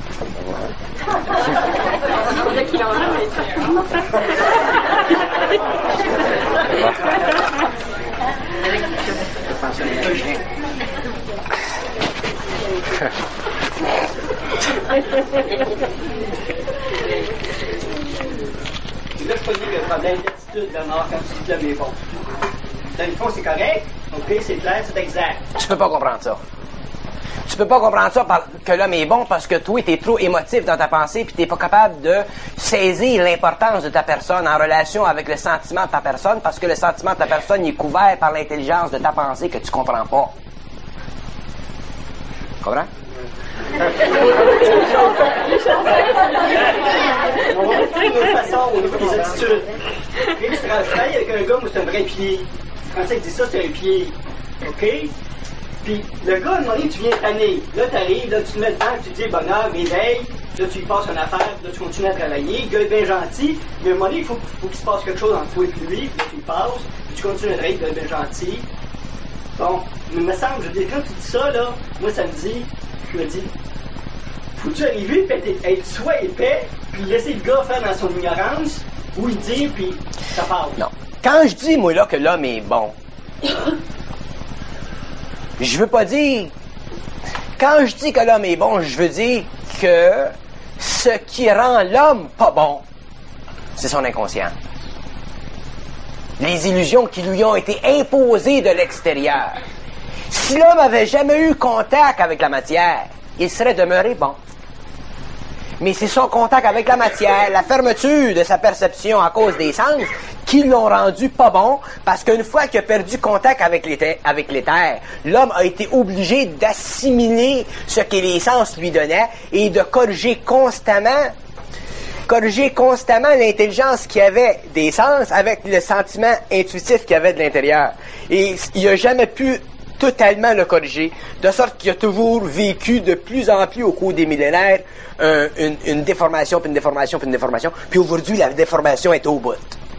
Là, je peux dire le problème d'attitude, Bernard, quand tu dis que l'homme est bon. Dans le fond, c'est correct, ok, c'est clair, c'est exact. Tu peux pas comprendre ça. Tu peux pas comprendre ça par, que l'homme est bon parce que toi, t'es trop émotif dans ta pensée puis t'es pas capable de saisir l'importance de ta personne en relation avec le sentiment de ta personne parce que le sentiment de ta personne est couvert par l'intelligence de ta pensée que tu comprends pas. Tu comprends? On va trouver une autre façon au niveau des attitudes. Et tu travailles avec un gars, moi, c'est un vrai pied. Quand tu dis ça, c'est un pied. OK? Puis le gars, à un moment donné, tu viens tanner. Là, tu arrives, là, tu te mets dedans, tu te dis bonheur, réveille. Là, tu lui passes une affaire, là, tu continues à travailler. Le gars est bien gentil, mais à un moment donné, il faut, faut qu'il se passe quelque chose entre toi et lui. Puis là, tu lui passes, puis tu continues à travailler, le gars est bien gentil. Bon, mais il me semble, je veux dire, quand tu dis ça, là, moi, ça me dit, je me dis, faut-tu arriver et être soit épais, puis laisser le gars faire dans son ignorance, ou il dit, puis ça passe. Non. Quand je dis, moi, là, que l'homme est bon, je veux pas dire... Quand je dis que l'homme est bon, je veux dire que ce qui rend l'homme pas bon, c'est son inconscient. Les illusions qui lui ont été imposées de l'extérieur. Si l'homme avait jamais eu contact avec la matière, il serait demeuré bon. Mais c'est son contact avec la matière, la fermeture de sa perception à cause des sens, qui l'ont rendu pas bon, parce qu'une fois qu'il a perdu contact avec l'éther, avec l'éther, l'homme a été obligé d'assimiler ce que les sens lui donnaient et de corriger constamment, corriger constamment l'intelligence qu'il avait des sens avec le sentiment intuitif qu'il avait de l'intérieur. Et il n'a jamais pu totalement le corriger, de sorte qu'il a toujours vécu de plus en plus au cours des millénaires euh, une, une déformation, puis une déformation, puis une déformation, puis aujourd'hui la déformation est au bout.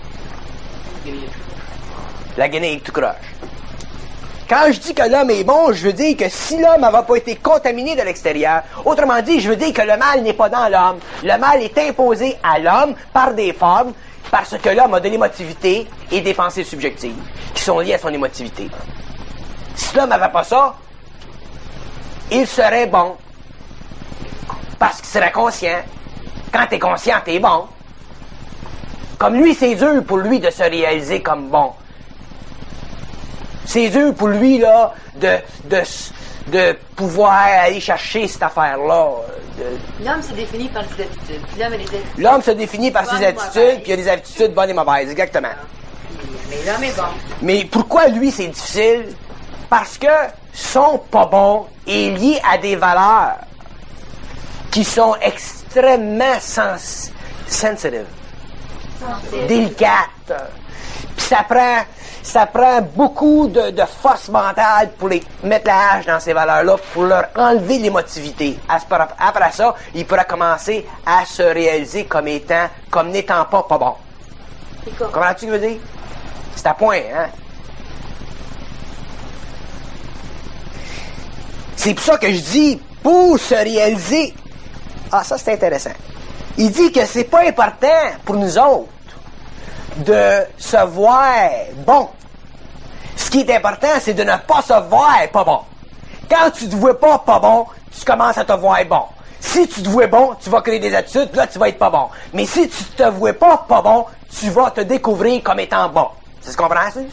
La guenille tout croche. Quand je dis que l'homme est bon, je veux dire que si l'homme n'avait pas été contaminé de l'extérieur, autrement dit, je veux dire que le mal n'est pas dans l'homme. Le mal est imposé à l'homme par des formes, parce que l'homme a de l'émotivité et des pensées subjectives qui sont liées à son émotivité. Si l'homme n'avait pas ça, il serait bon. Parce qu'il serait conscient. Quand t'es conscient, t'es bon. Comme lui, c'est dur pour lui de se réaliser comme bon. C'est dur pour lui, là, de, de, de pouvoir aller chercher cette affaire-là. De... L'homme se définit par ses attitudes. L'homme, a des attitudes. L'homme se définit par ses attitudes, puis il y a des attitudes bonnes et mauvaises, exactement. Mais l'homme est bon. Mais pourquoi lui, c'est difficile? Parce que son pas bon est lié à des valeurs qui sont extrêmement sens sensitive, délicates. Puis ça prend, ça prend beaucoup de, de force mentale pour les mettre la hache dans ces valeurs-là, pour leur enlever l'émotivité. Après ça, il pourra commencer à se réaliser comme étant, comme n'étant pas pas bon. Comprends-tu ce que je veux dire? C'est à point, hein? C'est pour ça que je dis, pour se réaliser... Ah, ça, c'est intéressant. Il dit que c'est pas important pour nous autres de se voir bon. Ce qui est important, c'est de ne pas se voir pas bon. Quand tu te vois pas pas bon, tu commences à te voir bon. Si tu te vois bon, tu vas créer des attitudes, puis là, tu vas être pas bon. Mais si tu te vois pas pas bon, tu vas te découvrir comme étant bon. C'est ce qu'on comprend, ça?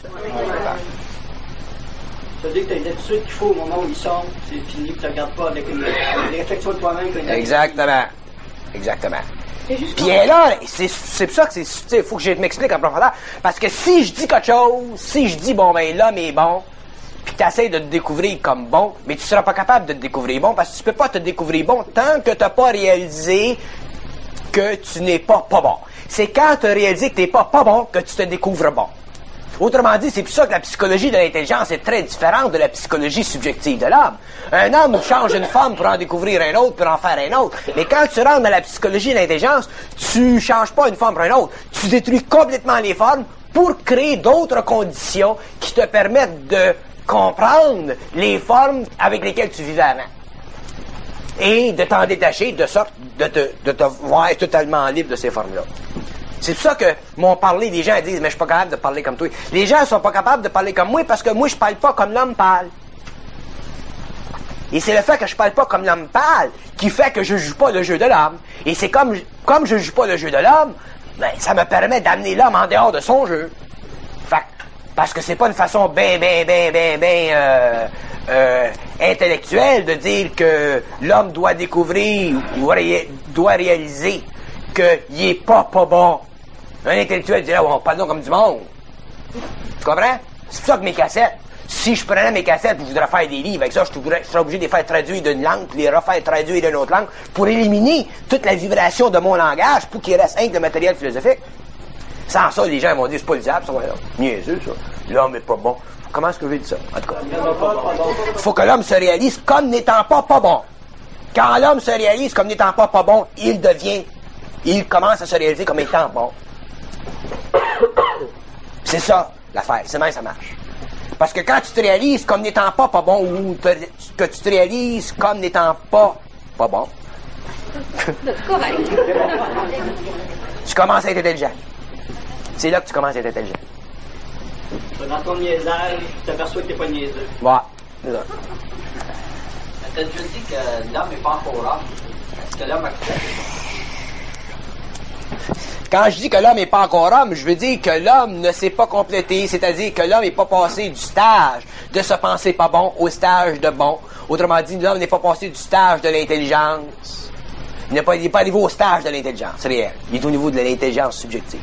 Ça veut dire que tu as des attitudes qu'il faut au moment où ils sont, c'est fini, puis tu ne regardes pas avec une, une réflexion de toi-même. Exactement. Exactement. Puis là, c'est, c'est pour ça que c'est, il faut que je m'explique en profondeur. Parce que si je dis quelque chose, si je dis, bon, ben, l'homme est bon, puis tu essaies de te découvrir comme bon, mais tu seras pas capable de te découvrir bon, parce que tu peux pas te découvrir bon tant que tu n'as pas réalisé que tu n'es pas pas bon. C'est quand tu as réalisé que tu n'es pas pas bon que tu te découvres bon. Autrement dit, c'est pour ça que la psychologie de l'intelligence est très différente de la psychologie subjective de l'homme. Un homme change une forme pour en découvrir un autre, pour en faire un autre. Mais quand tu rentres dans la psychologie de l'intelligence, tu changes pas une forme pour une autre. Tu détruis complètement les formes pour créer d'autres conditions qui te permettent de comprendre les formes avec lesquelles tu vivais avant. Et de t'en détacher de sorte de te, de te voir totalement libre de ces formes-là. C'est pour ça que mon parler, les gens disent « mais je suis pas capable de parler comme toi ». Les gens sont pas capables de parler comme moi parce que moi, je parle pas comme l'homme parle. Et c'est le fait que je parle pas comme l'homme parle qui fait que je joue pas le jeu de l'homme. Et c'est comme, comme je joue pas le jeu de l'homme, ben, ça me permet d'amener l'homme en dehors de son jeu. Fait parce que c'est pas une façon ben, ben, ben, ben, ben, euh, euh, intellectuelle de dire que l'homme doit découvrir ou ré- doit réaliser qu'il est pas pas bon. Un intellectuel dirait, oh, parlons comme du monde. Tu comprends? C'est pour ça que mes cassettes, si je prenais mes cassettes et je voudrais faire des livres avec ça, je serais, je serais obligé de les faire traduire d'une langue, puis les refaire traduire d'une autre langue, pour éliminer toute la vibration de mon langage, pour qu'il reste un que le matériel philosophique. Sans ça, les gens vont dire, c'est pas le diable, ça va là. Niaiseux, ça. L'homme est pas bon. Comment est-ce que je vais dire ça? En tout cas. Il faut que l'homme se réalise comme n'étant pas pas bon. Quand l'homme se réalise comme n'étant pas pas bon, il devient, il commence à se réaliser comme étant bon. C'est ça, l'affaire. C'est même ça marche. Parce que quand tu te réalises comme n'étant pas pas bon, ou te, que tu te réalises comme n'étant pas pas bon, tu commences à être intelligent. C'est là que tu commences à être intelligent. Dans ton niaisage, tu t'aperçois que t'es pas niaiseux. Ouais, c'est ça. T'as déjà dit que l'homme n'est pas encore homme. Est-ce que l'homme a Quand je dis que l'homme n'est pas encore homme, je veux dire que l'homme ne s'est pas complété, c'est-à-dire que l'homme n'est pas passé du stage de se penser pas bon au stage de bon. Autrement dit, l'homme n'est pas passé du stage de l'intelligence. Il n'est pas, il n'est pas arrivé au stage de l'intelligence réelle. Il est au niveau de l'intelligence subjective.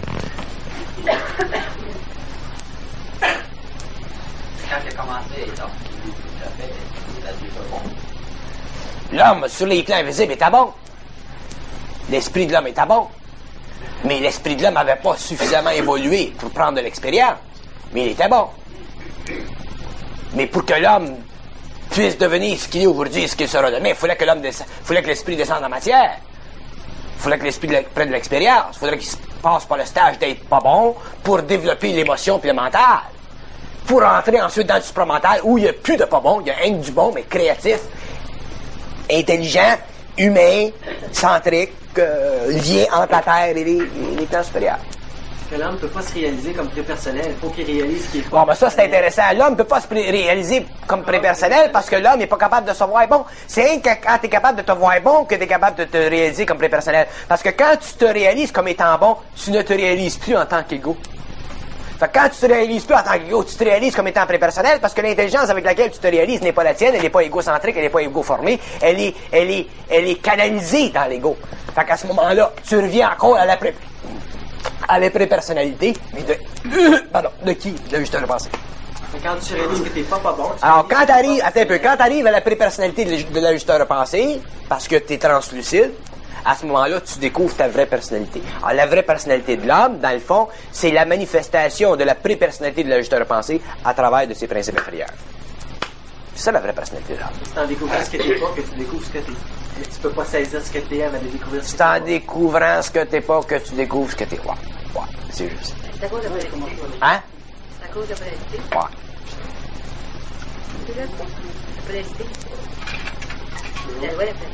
Quand il a commencé, donc, il a fait, il a dit pas bon. L'homme, sur les plans invisibles, était bon. L'esprit de l'homme était bon. Mais l'esprit de l'homme n'avait pas suffisamment évolué pour prendre de l'expérience. Mais il était bon. Mais pour que l'homme puisse devenir ce qu'il est aujourd'hui et ce qu'il sera demain, il fallait que l'homme descend, fallait que l'esprit descende en matière. Il fallait que l'esprit de prenne de l'expérience. Il faudrait qu'il passe par le stage d'être pas bon pour développer l'émotion puis le mental. Pour entrer ensuite dans le supramental où il n'y a plus de pas bon, il y a un du bon, mais créatif, intelligent, humain, centrique, euh, lié entre la Terre et les, les plans supérieurs. Que l'homme ne peut pas se réaliser comme prépersonnel. Il faut qu'il réalise ce qu'il est. Bon, ben ça, c'est intéressant. L'homme ne peut pas se pré- réaliser comme prépersonnel parce que l'homme n'est pas capable de se voir bon. C'est rien que quand tu es capable de te voir bon que tu es capable de te réaliser comme prépersonnel. Parce que quand tu te réalises comme étant bon, tu ne te réalises plus en tant qu'égo. Fait que quand tu te réalises plus en tant qu'égo, tu te réalises comme étant prépersonnel parce que l'intelligence avec laquelle tu te réalises n'est pas la tienne, elle n'est pas égocentrique, elle n'est pas égo-formée, elle est, elle est, elle est canalisée dans l'ego. Fait qu'à ce moment-là, tu reviens encore à la pré... à la prépersonnalité, mais de... Euh, pardon, de qui? De l'ajusteur de pensée. Quand tu réalises que t'es pas pas bon, tu Alors, quand t'arrives, attends un peu, quand t'arrives à la prépersonnalité de l'ajusteur de pensée, parce que t'es translucide, à ce moment-là, tu découvres ta vraie personnalité. Alors, la vraie personnalité de l'homme, dans le fond, c'est la manifestation de la prépersonnalité de l'ajusteur de pensée à travers de ses principes inférieurs. C'est ça la vraie personnalité de l'homme. c'est en découvrant ce que t'es pas que tu découvres ce que t'es. Mais tu peux pas saisir ce que t'es avant de découvrir ce que C'est t'es en pas. découvrant ce que t'es pas que tu découvres ce que t'es. Ouais, ouais, c'est juste. C'est à cause de la polarité. Hein? C'est à cause de la polarité. Ouais. C'est ça? La polarité. La loi de la polarité.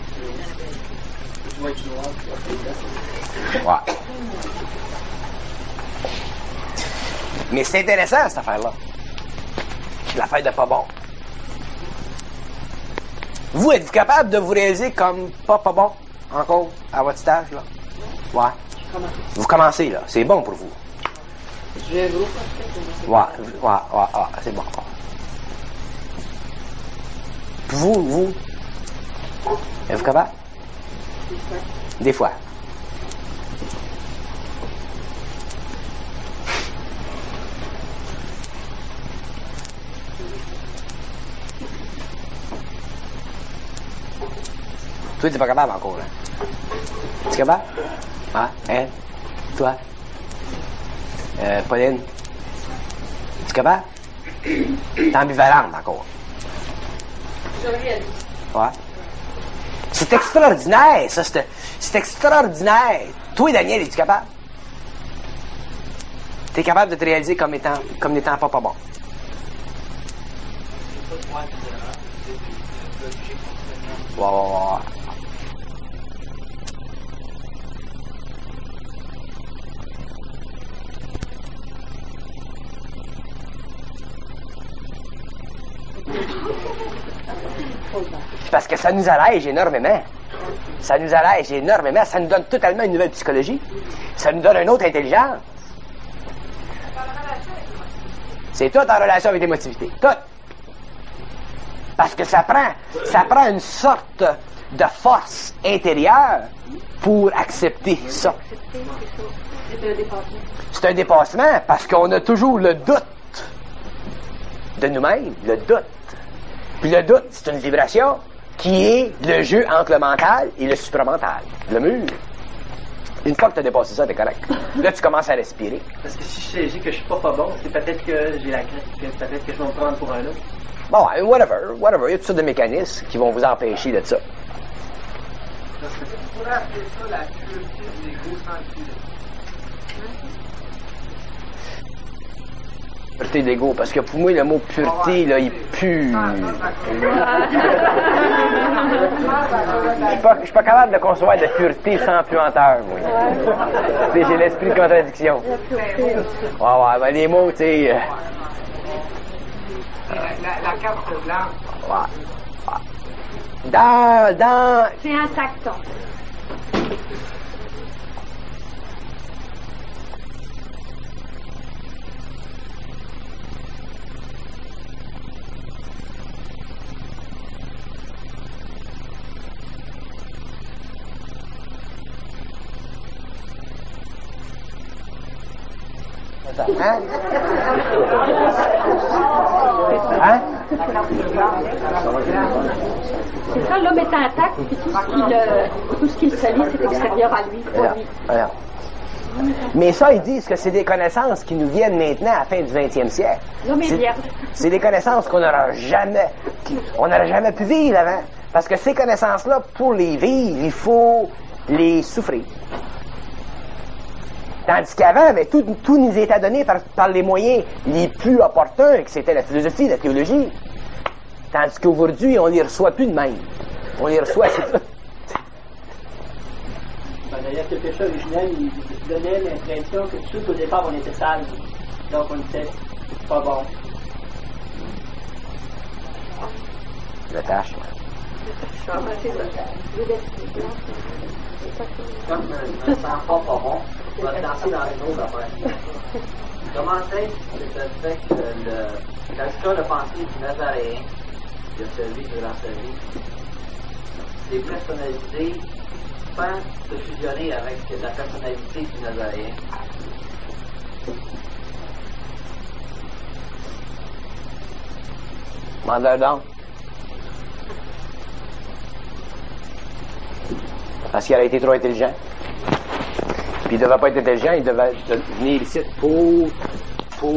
Ouais. Mais c'est intéressant, cette affaire-là. L'affaire de pas bon. Vous, êtes-vous capable de vous réaliser comme pas pas bon, encore, à votre stage, là? Ouais. Vous commencez, là. C'est bon pour vous. Ouais, ouais, ouais, ouais, c'est bon. Puis vous, vous, êtes-vous capable? Des fois. Toi, t'es pas capable encore, là. Tu es capable? Ah, hein? Toi? Euh, Pauline? Es-tu capable? T'es ambivalente encore. Ouais. C'est extraordinaire, ça. C'est, c'est extraordinaire. Toi, Daniel, es-tu capable? T'es capable de te réaliser comme étant, comme n'étant pas pas bon. Ouais, ouais, ouais. Parce que ça nous allège énormément. Ça nous allège énormément. Ça nous donne totalement une nouvelle psychologie. Ça nous donne une autre intelligence. C'est tout en relation avec l'émotivité. Tout. Parce que ça prend, ça prend une sorte de force intérieure pour accepter ça. C'est un dépassement. C'est un dépassement parce qu'on a toujours le doute de nous-mêmes, le doute. Puis le doute, c'est une vibration qui est le jeu entre le mental et le supramental, le mur. Une fois que tu as dépassé ça, t'es correct. Là, tu commences à respirer. Parce que si je saisis que je suis pas pas bon, c'est peut-être que j'ai la crainte, que peut-être que je vais me prendre pour un autre. Bon, whatever, whatever. Il y a toutes sortes de mécanismes qui vont vous empêcher de ça. Parce que tu pourrais appeler ça la pureté de l'ego sans le pureté. Pureté d'ego, parce que pour moi, le mot pureté, là, il pue. Je suis pas, je suis pas capable de concevoir de pureté sans puanteur, moi. Tu sais, j'ai l'esprit de contradiction. Ouais, ouais, ben les mots, tu sais... euh, La, la, la carte blanche. Ouais. Ouais. Dans, dans... C'est un tacton. Hein? Hein? C'est ça, l'homme est intact, puis tout ce qui le, tout ce qui le salit, c'est extérieur à lui, pour Voilà, lui. voilà. Mais ça, ils disent que c'est des connaissances qui nous viennent maintenant à la fin du vingtième siècle. L'homme est C'est- vierge. C'est des connaissances qu'on n'aura jamais, on n'aurait jamais pu vivre avant. Parce que ces connaissances-là, pour les vivre, il faut les souffrir. Tandis qu'avant, ben, tout, tout nous était donné par, par les moyens les plus opportuns, que c'était la philosophie, la théologie. Tandis qu'aujourd'hui, on les reçoit plus de même. On les reçoit, c'est tout. Ben, D'ailleurs, le péché originel, il donnait l'impression que tout au départ, on était sale. Donc, on était pas bon. Le tâche. Comme euh, je me sens pas pas bon, je vais te lancer dans une autre affaire. Comment est-ce que ça se fait que le, la histoire de pensée du Nazaréen, de celui durant sa vie, les personnalités peuvent se fusionner avec la personnalité du Nazaréen? Mandeur donc. Parce qu'il a été trop intelligent. Puis il ne devait pas être intelligent, il devait venir ici pour, pour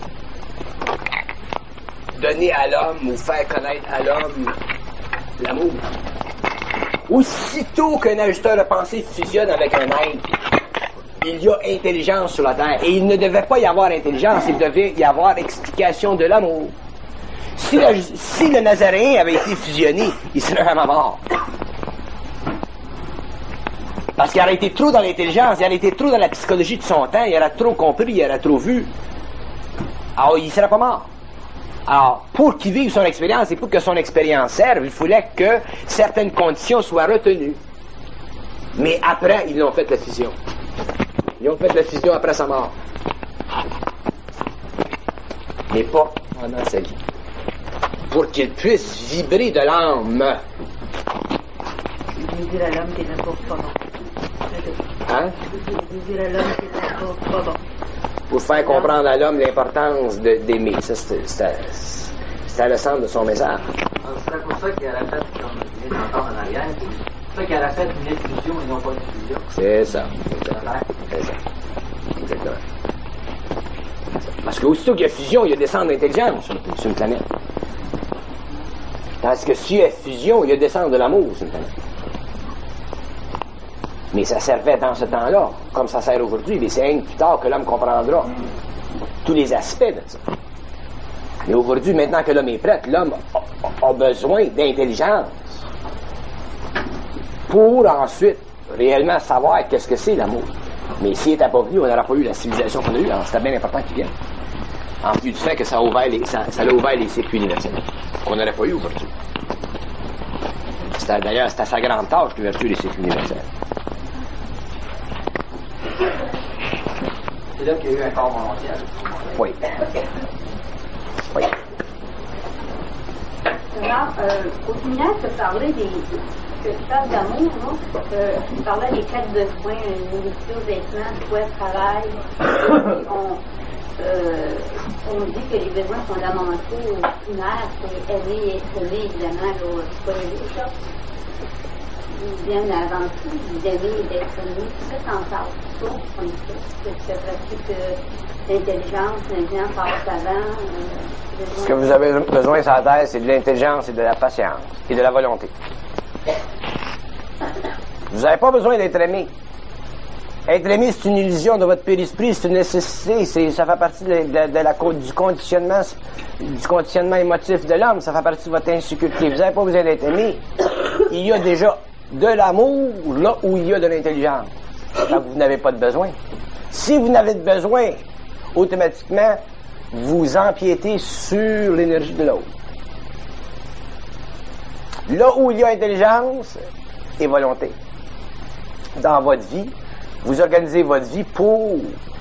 donner à l'homme ou faire connaître à l'homme l'amour. Aussitôt qu'un ajusteur de pensée fusionne avec un être, il y a intelligence sur la terre. Et il ne devait pas y avoir intelligence, il devait y avoir explication de l'amour. Si le, si le Nazaréen avait été fusionné, il serait vraiment mort. Parce qu'il aurait été trop dans l'intelligence, il aurait été trop dans la psychologie de son temps, il aurait trop compris, il aurait trop vu. Alors, il ne serait pas mort. Alors, pour qu'il vive son expérience et pour que son expérience serve, il fallait que certaines conditions soient retenues. Mais après, ils ont fait la fusion. Ils ont fait la fusion après sa mort. Mais pas pendant sa vie. Pour qu'il puisse vibrer de l'âme. Il dit à l'homme qui est encore pas bon. Hein? Il dit à l'homme qui est encore pas bon. Pour faire comprendre à l'homme l'importance de- d'aimer. Ça, c'était- c'était c'était le centre de son message. Alors, c'est pour ça qu'il aurait fait, comme je viens d'entendre en arrière, c'est pour ça qu'il aurait fait une effusion et non pas une fusion. C'est ça. C'est clair. C'est ça. Exactement. Parce Parce qu'aussitôt qu'il y a fusion, il y a descente d'intelligence sur, sur une planète. Tandis que s'il y a fusion, il y a descente de l'amour sur une planète. Mais ça servait dans ce temps-là, comme ça sert aujourd'hui, mais c'est un plus tard que l'homme comprendra tous les aspects de ça. Mais aujourd'hui, maintenant que l'homme est prêt, l'homme a, a besoin d'intelligence pour ensuite réellement savoir qu'est-ce que c'est l'amour. Mais s'il n'était pas venu, on n'aurait pas eu la civilisation qu'on a eue. Alors c'était bien important qu'il vienne. En plus du fait que ça a ouvert les, ça, ça a ouvert les circuits universels qu'on n'aurait pas eu aujourd'hui. C'était, d'ailleurs, c'était sa grande tâche, l'ouverture des circuits universels. C'est là qu'il y a eu un corps volontaire. Oui. Oui. Alors, euh, au final, tu parlais des. Que tu parles d'amour, non? Euh, tu parlais des quatre besoins, nourriture, vêtements, toit, travail. On, euh, on dit que les besoins fondamentaux primaires, c'est aimer et être aimé, évidemment, là, c'est pas les ça. Ils viennent avant tout d'aimer et d'être aimé. Qu'est-ce que t'en parles? Ça, comme ça. Que tu pratiques l'intelligence, l'intelligence passe avant. Euh, Ce que vous avez besoin sur la Terre, c'est de l'intelligence et de la patience et de la volonté. Vous n'avez pas besoin d'être aimé. Être aimé, c'est une illusion de votre périsprit, c'est une nécessité, c'est, ça fait partie de, de, de la, du conditionnement du conditionnement émotif de l'homme, ça fait partie de votre insécurité. Vous n'avez pas besoin d'être aimé. Il y a déjà de l'amour là où il y a de l'intelligence. Donc vous n'avez pas de besoin. Si vous n'avez de besoin, automatiquement, vous empiétez sur l'énergie de l'autre. Là où il y a intelligence et volonté, dans votre vie, vous organisez votre vie pour,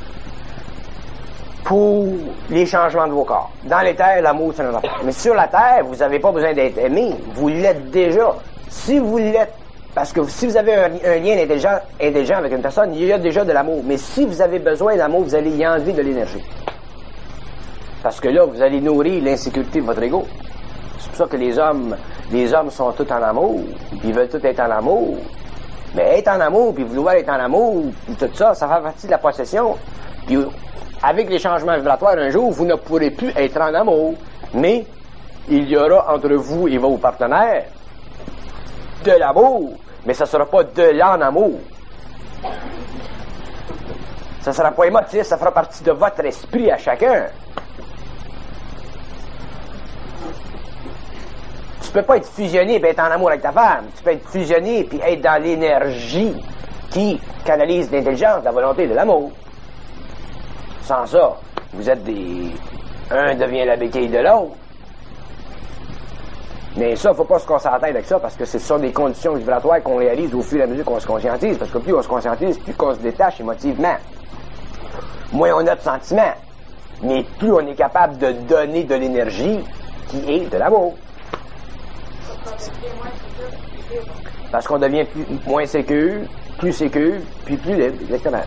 pour les changements de vos corps. Dans les terres, l'amour, c'est un affaire. Mais sur la terre, vous n'avez pas besoin d'être aimé. Vous l'êtes déjà. Si vous l'êtes, parce que si vous avez un, un lien intelligent, intelligent avec une personne, il y a déjà de l'amour. Mais si vous avez besoin d'amour, vous allez y enlever de l'énergie. Parce que là, vous allez nourrir l'insécurité de votre ego. C'est pour ça que les hommes, les hommes sont tous en amour, puis ils veulent tous être en amour. Mais être en amour, puis vouloir être en amour, puis tout ça, ça fait partie de la possession. Puis avec les changements vibratoires, un jour, vous ne pourrez plus être en amour. Mais il y aura entre vous et vos partenaires de l'amour, mais ça ne sera pas de l'en-amour. Ça ne sera pas émotif, ça fera partie de votre esprit à chacun. Tu peux pas être fusionné et être en amour avec ta femme. Tu peux être fusionné puis être dans l'énergie qui canalise l'intelligence, la volonté de l'amour. Sans ça, vous êtes des... Un devient la béquille de l'autre. Mais ça, il ne faut pas se concentrer avec ça parce que ce sont des conditions vibratoires qu'on réalise au fur et à mesure qu'on se conscientise. Parce que plus on se conscientise, plus on se détache émotivement. Moins on a de sentiments. Mais plus on est capable de donner de l'énergie qui est de l'amour. Parce qu'on devient plus, moins sécure, plus sécure, puis plus libre, exactement.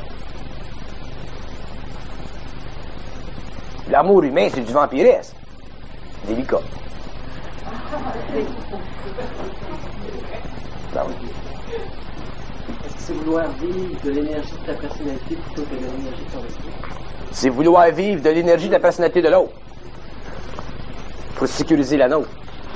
L'amour humain, c'est du vampirisme. Délicat. Ben oui. Est-ce que c'est vouloir vivre de l'énergie de ta personnalité plutôt que de l'énergie de ton esprit? C'est vouloir vivre de l'énergie de la personnalité de l'autre. Pour sécuriser la nôtre.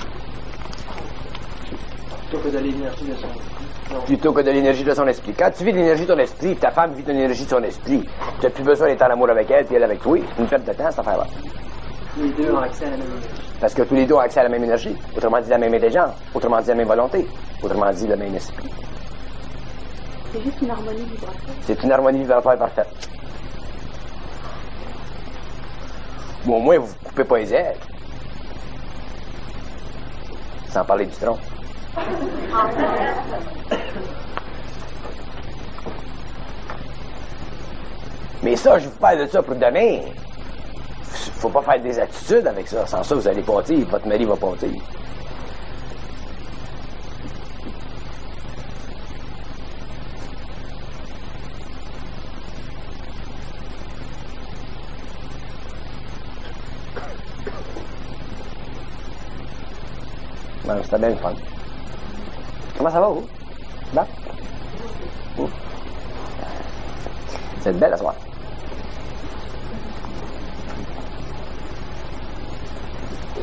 Plutôt que de l'énergie de son esprit. Non. Plutôt que de l'énergie de son esprit. Quand tu vis de l'énergie de ton esprit, ta femme vit de l'énergie de son esprit, tu n'as plus besoin d'être en amour avec elle, puis elle avec toi. C'est une perte de temps, cette affaire-là. Les deux ont accès à la même énergie. Parce que tous les deux ont accès à la même énergie. Autrement dit, la même intelligence. Autrement dit, la même volonté. Autrement dit, le même esprit. C'est juste une harmonie vibratoire. C'est une harmonie vibratoire parfaite. Ou au moins, vous ne coupez pas les ailes. Sans parler du tronc. Mais ça, je vous parle de ça pour demain. Faut pas faire des attitudes avec ça. Sans ça, vous allez pâtir. Votre mari va pâtir. Ben, c'était bien le fun. Comment ça va, vous? Bon? Vous? Vous êtes belle, la soirée.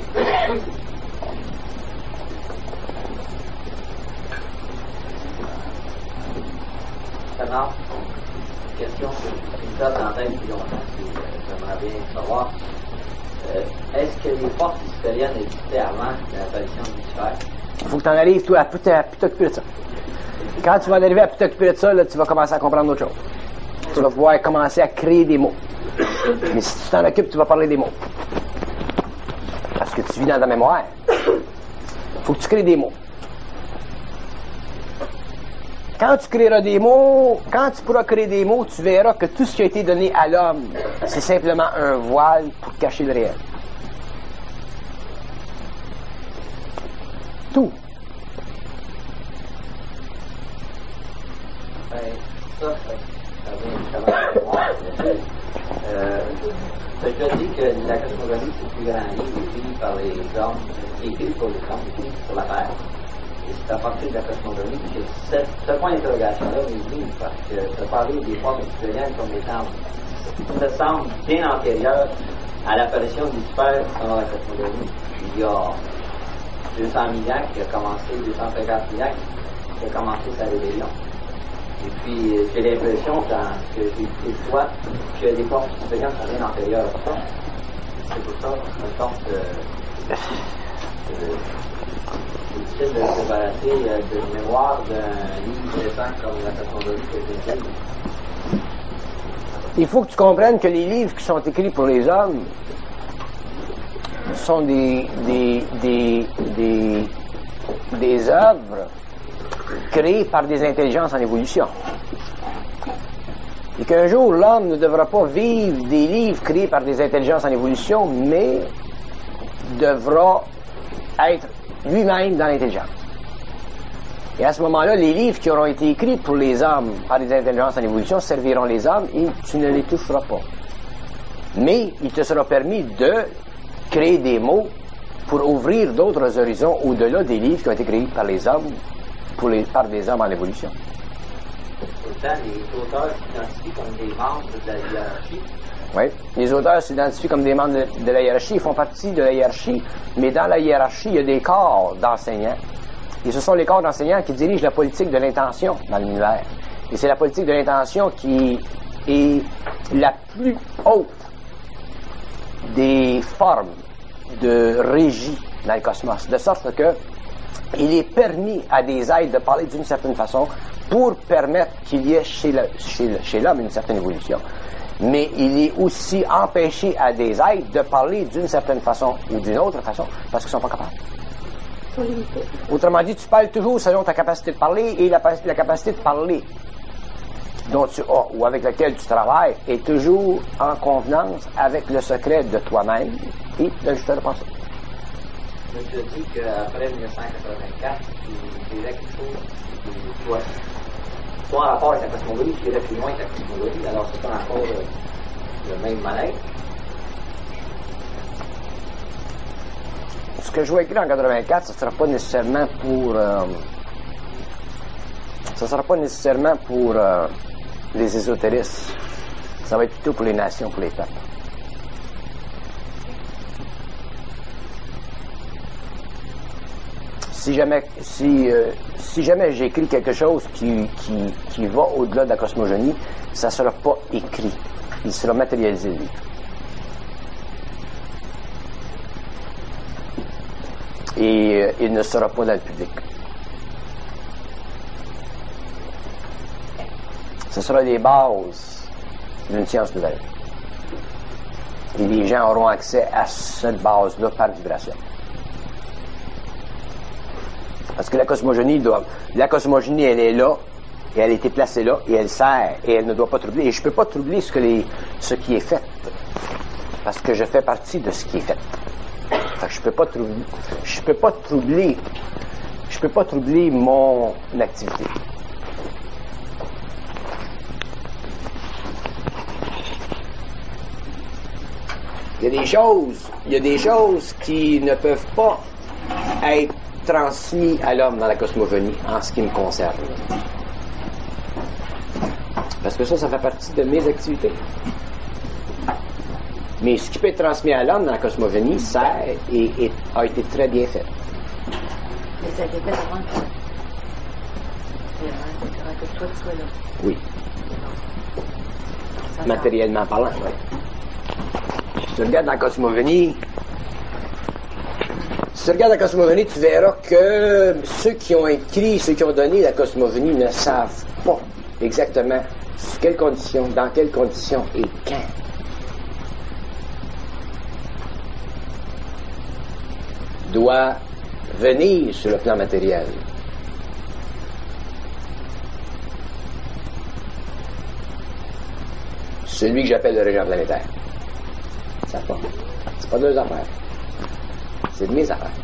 Maintenant, une question qui me tape dans la tête depuis longtemps, que j'aimerais bien savoir. Euh, est-ce que les forces lucifériennes existaient avant l'apparition de Lucifer? Il faut que tu en arrives, toi, à plus t'occuper de ça. Quand tu vas en arriver à plus t'occuper de ça, là, tu vas commencer à comprendre d'autres choses. Tu vas pouvoir commencer à créer des mots. Mais si tu t'en occupes, tu vas parler des mots. Parce que tu vis dans ta mémoire. Il faut que tu crées des mots. Quand tu créeras des mots, quand tu pourras créer des mots, tu verras que tout ce qui a été donné à l'homme, c'est simplement un voile pour cacher le réel. Tout. Ben, ça, ça, ça vient justement de moi. Euh, je te dis que la cosmogonie, c'est le plus grand livre écrit par les hommes, écrit pour les hommes, écrit sur la Terre. Et c'est à partir de la cosmogonie que ce, ce point d'interrogation-là est venu, parce que tu as parlé des formes lucifériennes comme étant, ça semble bien antérieur à l'apparition de Lucifer selon la cosmogonie. Il y a deux cent mille ans qui a commencé, deux cent cinquante mille ans qui a commencé sa rébellion. Et puis, j'ai l'impression, dans ce que j'ai dit de toi, que les forces lucifériennes sont bien antérieures à ça. C'est pour ça que je me sens que c'est difficile de se débarrasser de mémoire d'un livre récent comme la cosmogonie que j'ai dit. Il faut que tu comprennes que les livres qui sont écrits pour les hommes sont des, des, des, des, des œuvres créées par des intelligences en évolution. Et qu'un jour, l'homme ne devra pas vivre des livres créés par des intelligences en évolution, mais devra être lui-même dans l'intelligence. Et à ce moment-là, les livres qui auront été écrits pour les hommes par des intelligences en évolution serviront les hommes et tu ne les toucheras pas. Mais il te sera permis de créer des mots pour ouvrir d'autres horizons au-delà des livres qui ont été créés par les hommes, pour les, par des hommes en évolution. Pourtant, les auteurs s'identifient comme des membres de la hiérarchie. Oui, les auteurs s'identifient comme des membres de, de la hiérarchie, ils font partie de la hiérarchie, mais dans la hiérarchie, il y a des corps d'enseignants. Et ce sont les corps d'enseignants qui dirigent la politique de l'intention dans l'univers. Et c'est la politique de l'intention qui est la plus haute des formes de régie dans le cosmos. De sorte que il est permis à des êtres de parler d'une certaine façon pour permettre qu'il y ait chez, le, chez, le, chez l'homme une certaine évolution. Mais il est aussi empêché à des êtres de parler d'une certaine façon ou d'une autre façon parce qu'ils ne sont pas capables. Autrement dit, tu parles toujours selon ta capacité de parler et la, la capacité de parler dont tu as ou avec laquelle tu travailles est toujours en convenance avec le secret de toi-même et de juste le penser. Je te dis qu'après dix-neuf cent quatre-vingt-quatre, tu dirais quelque chose qui soit, soit en rapport avec la cosmogonie, qui irait plus loin que la cosmogonie, alors c'est pas encore le, le même mal-être. Ce que je vais écrire en quatre-vingt-quatre, ce ne sera pas nécessairement pour... Euh, ce ne sera pas nécessairement pour euh, les ésotéristes. Ça va être plutôt pour les nations, pour les peuples. Si jamais, si, euh, si jamais j'écris quelque chose qui, qui, qui va au-delà de la cosmogonie, ça ne sera pas écrit. Il sera matérialisé, le livre. Et euh, il ne sera pas dans le public. Ce sera les bases d'une science nouvelle. Et les gens auront accès à cette base-là par vibration. Parce que la cosmogonie doit... La cosmogonie, elle est là, et elle a été placée là, et elle sert, et elle ne doit pas troubler. Et je ne peux pas troubler ce, que les, ce qui est fait. Parce que je fais partie de ce qui est fait. Fait que je peux pas troubler. Je peux pas troubler. Je peux pas troubler mon activité. Il y a des choses, il y a des choses qui ne peuvent pas être transmises à l'homme dans la cosmogonie, en ce qui me concerne. Parce que ça, ça fait partie de mes activités. Mais ce qui peut être transmis à l'homme dans la cosmogonie sert et, et a été très bien fait. Mais ça dépend vraiment de toi. Que toi, tu sois là. Oui. Ça Matériellement parlant, oui. Si tu regardes la cosmogonie, si tu regardes la cosmogonie, tu verras que ceux qui ont écrit, ceux qui ont donné la cosmogonie ne savent pas exactement sous quelles conditions, dans quelles conditions et quand. Doit venir sur le plan matériel. Celui que j'appelle le régent planétaire. Ça pas. C'est pas de leurs affaires. C'est de mes affaires.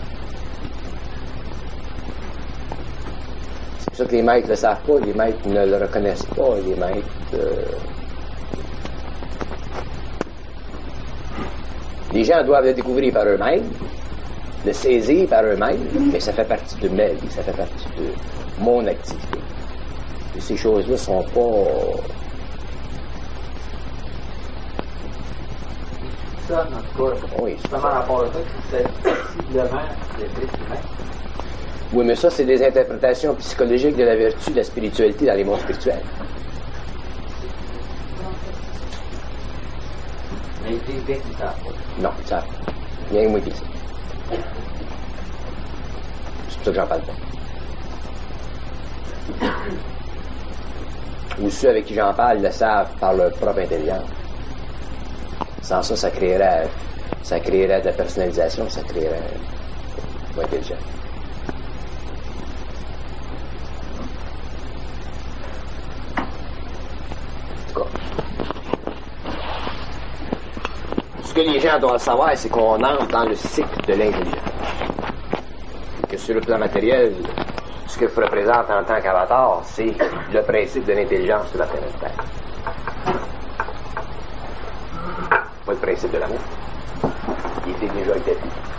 C'est pour ça que les maîtres ne le savent pas, les maîtres ne le reconnaissent pas, les maîtres... Euh... Les gens doivent le découvrir par eux-mêmes, le saisir par eux-mêmes, mais ça fait partie de ma vie, ça fait partie de mon activité. Et ces choses-là ne sont pas... Ça, en tout cas, oui, justement, par rapport à ça, c'est sensiblement l'esprit humain. Oui, mais ça, c'est des interprétations psychologiques de la vertu, de la spiritualité dans les mondes spirituels. Mais ils disent bien qu'ils ne savent pas. Non, ils savent pas. Bien que moi qui le sais. C'est pour ça que j'en parle pas. Ou ceux avec qui j'en parle le savent par leur propre intelligence. Sans ça, ça créerait, ça créerait de la personnalisation, ça créerait de l'intelligence. En tout cas, ce que les gens doivent savoir, c'est qu'on entre dans le cycle de l'intelligence. Que sur le plan matériel, ce que je représente en tant qu'avatar, c'est le principe de l'intelligence sur la planète Terre. Pas le principe de l'amour. Il était déjà établi.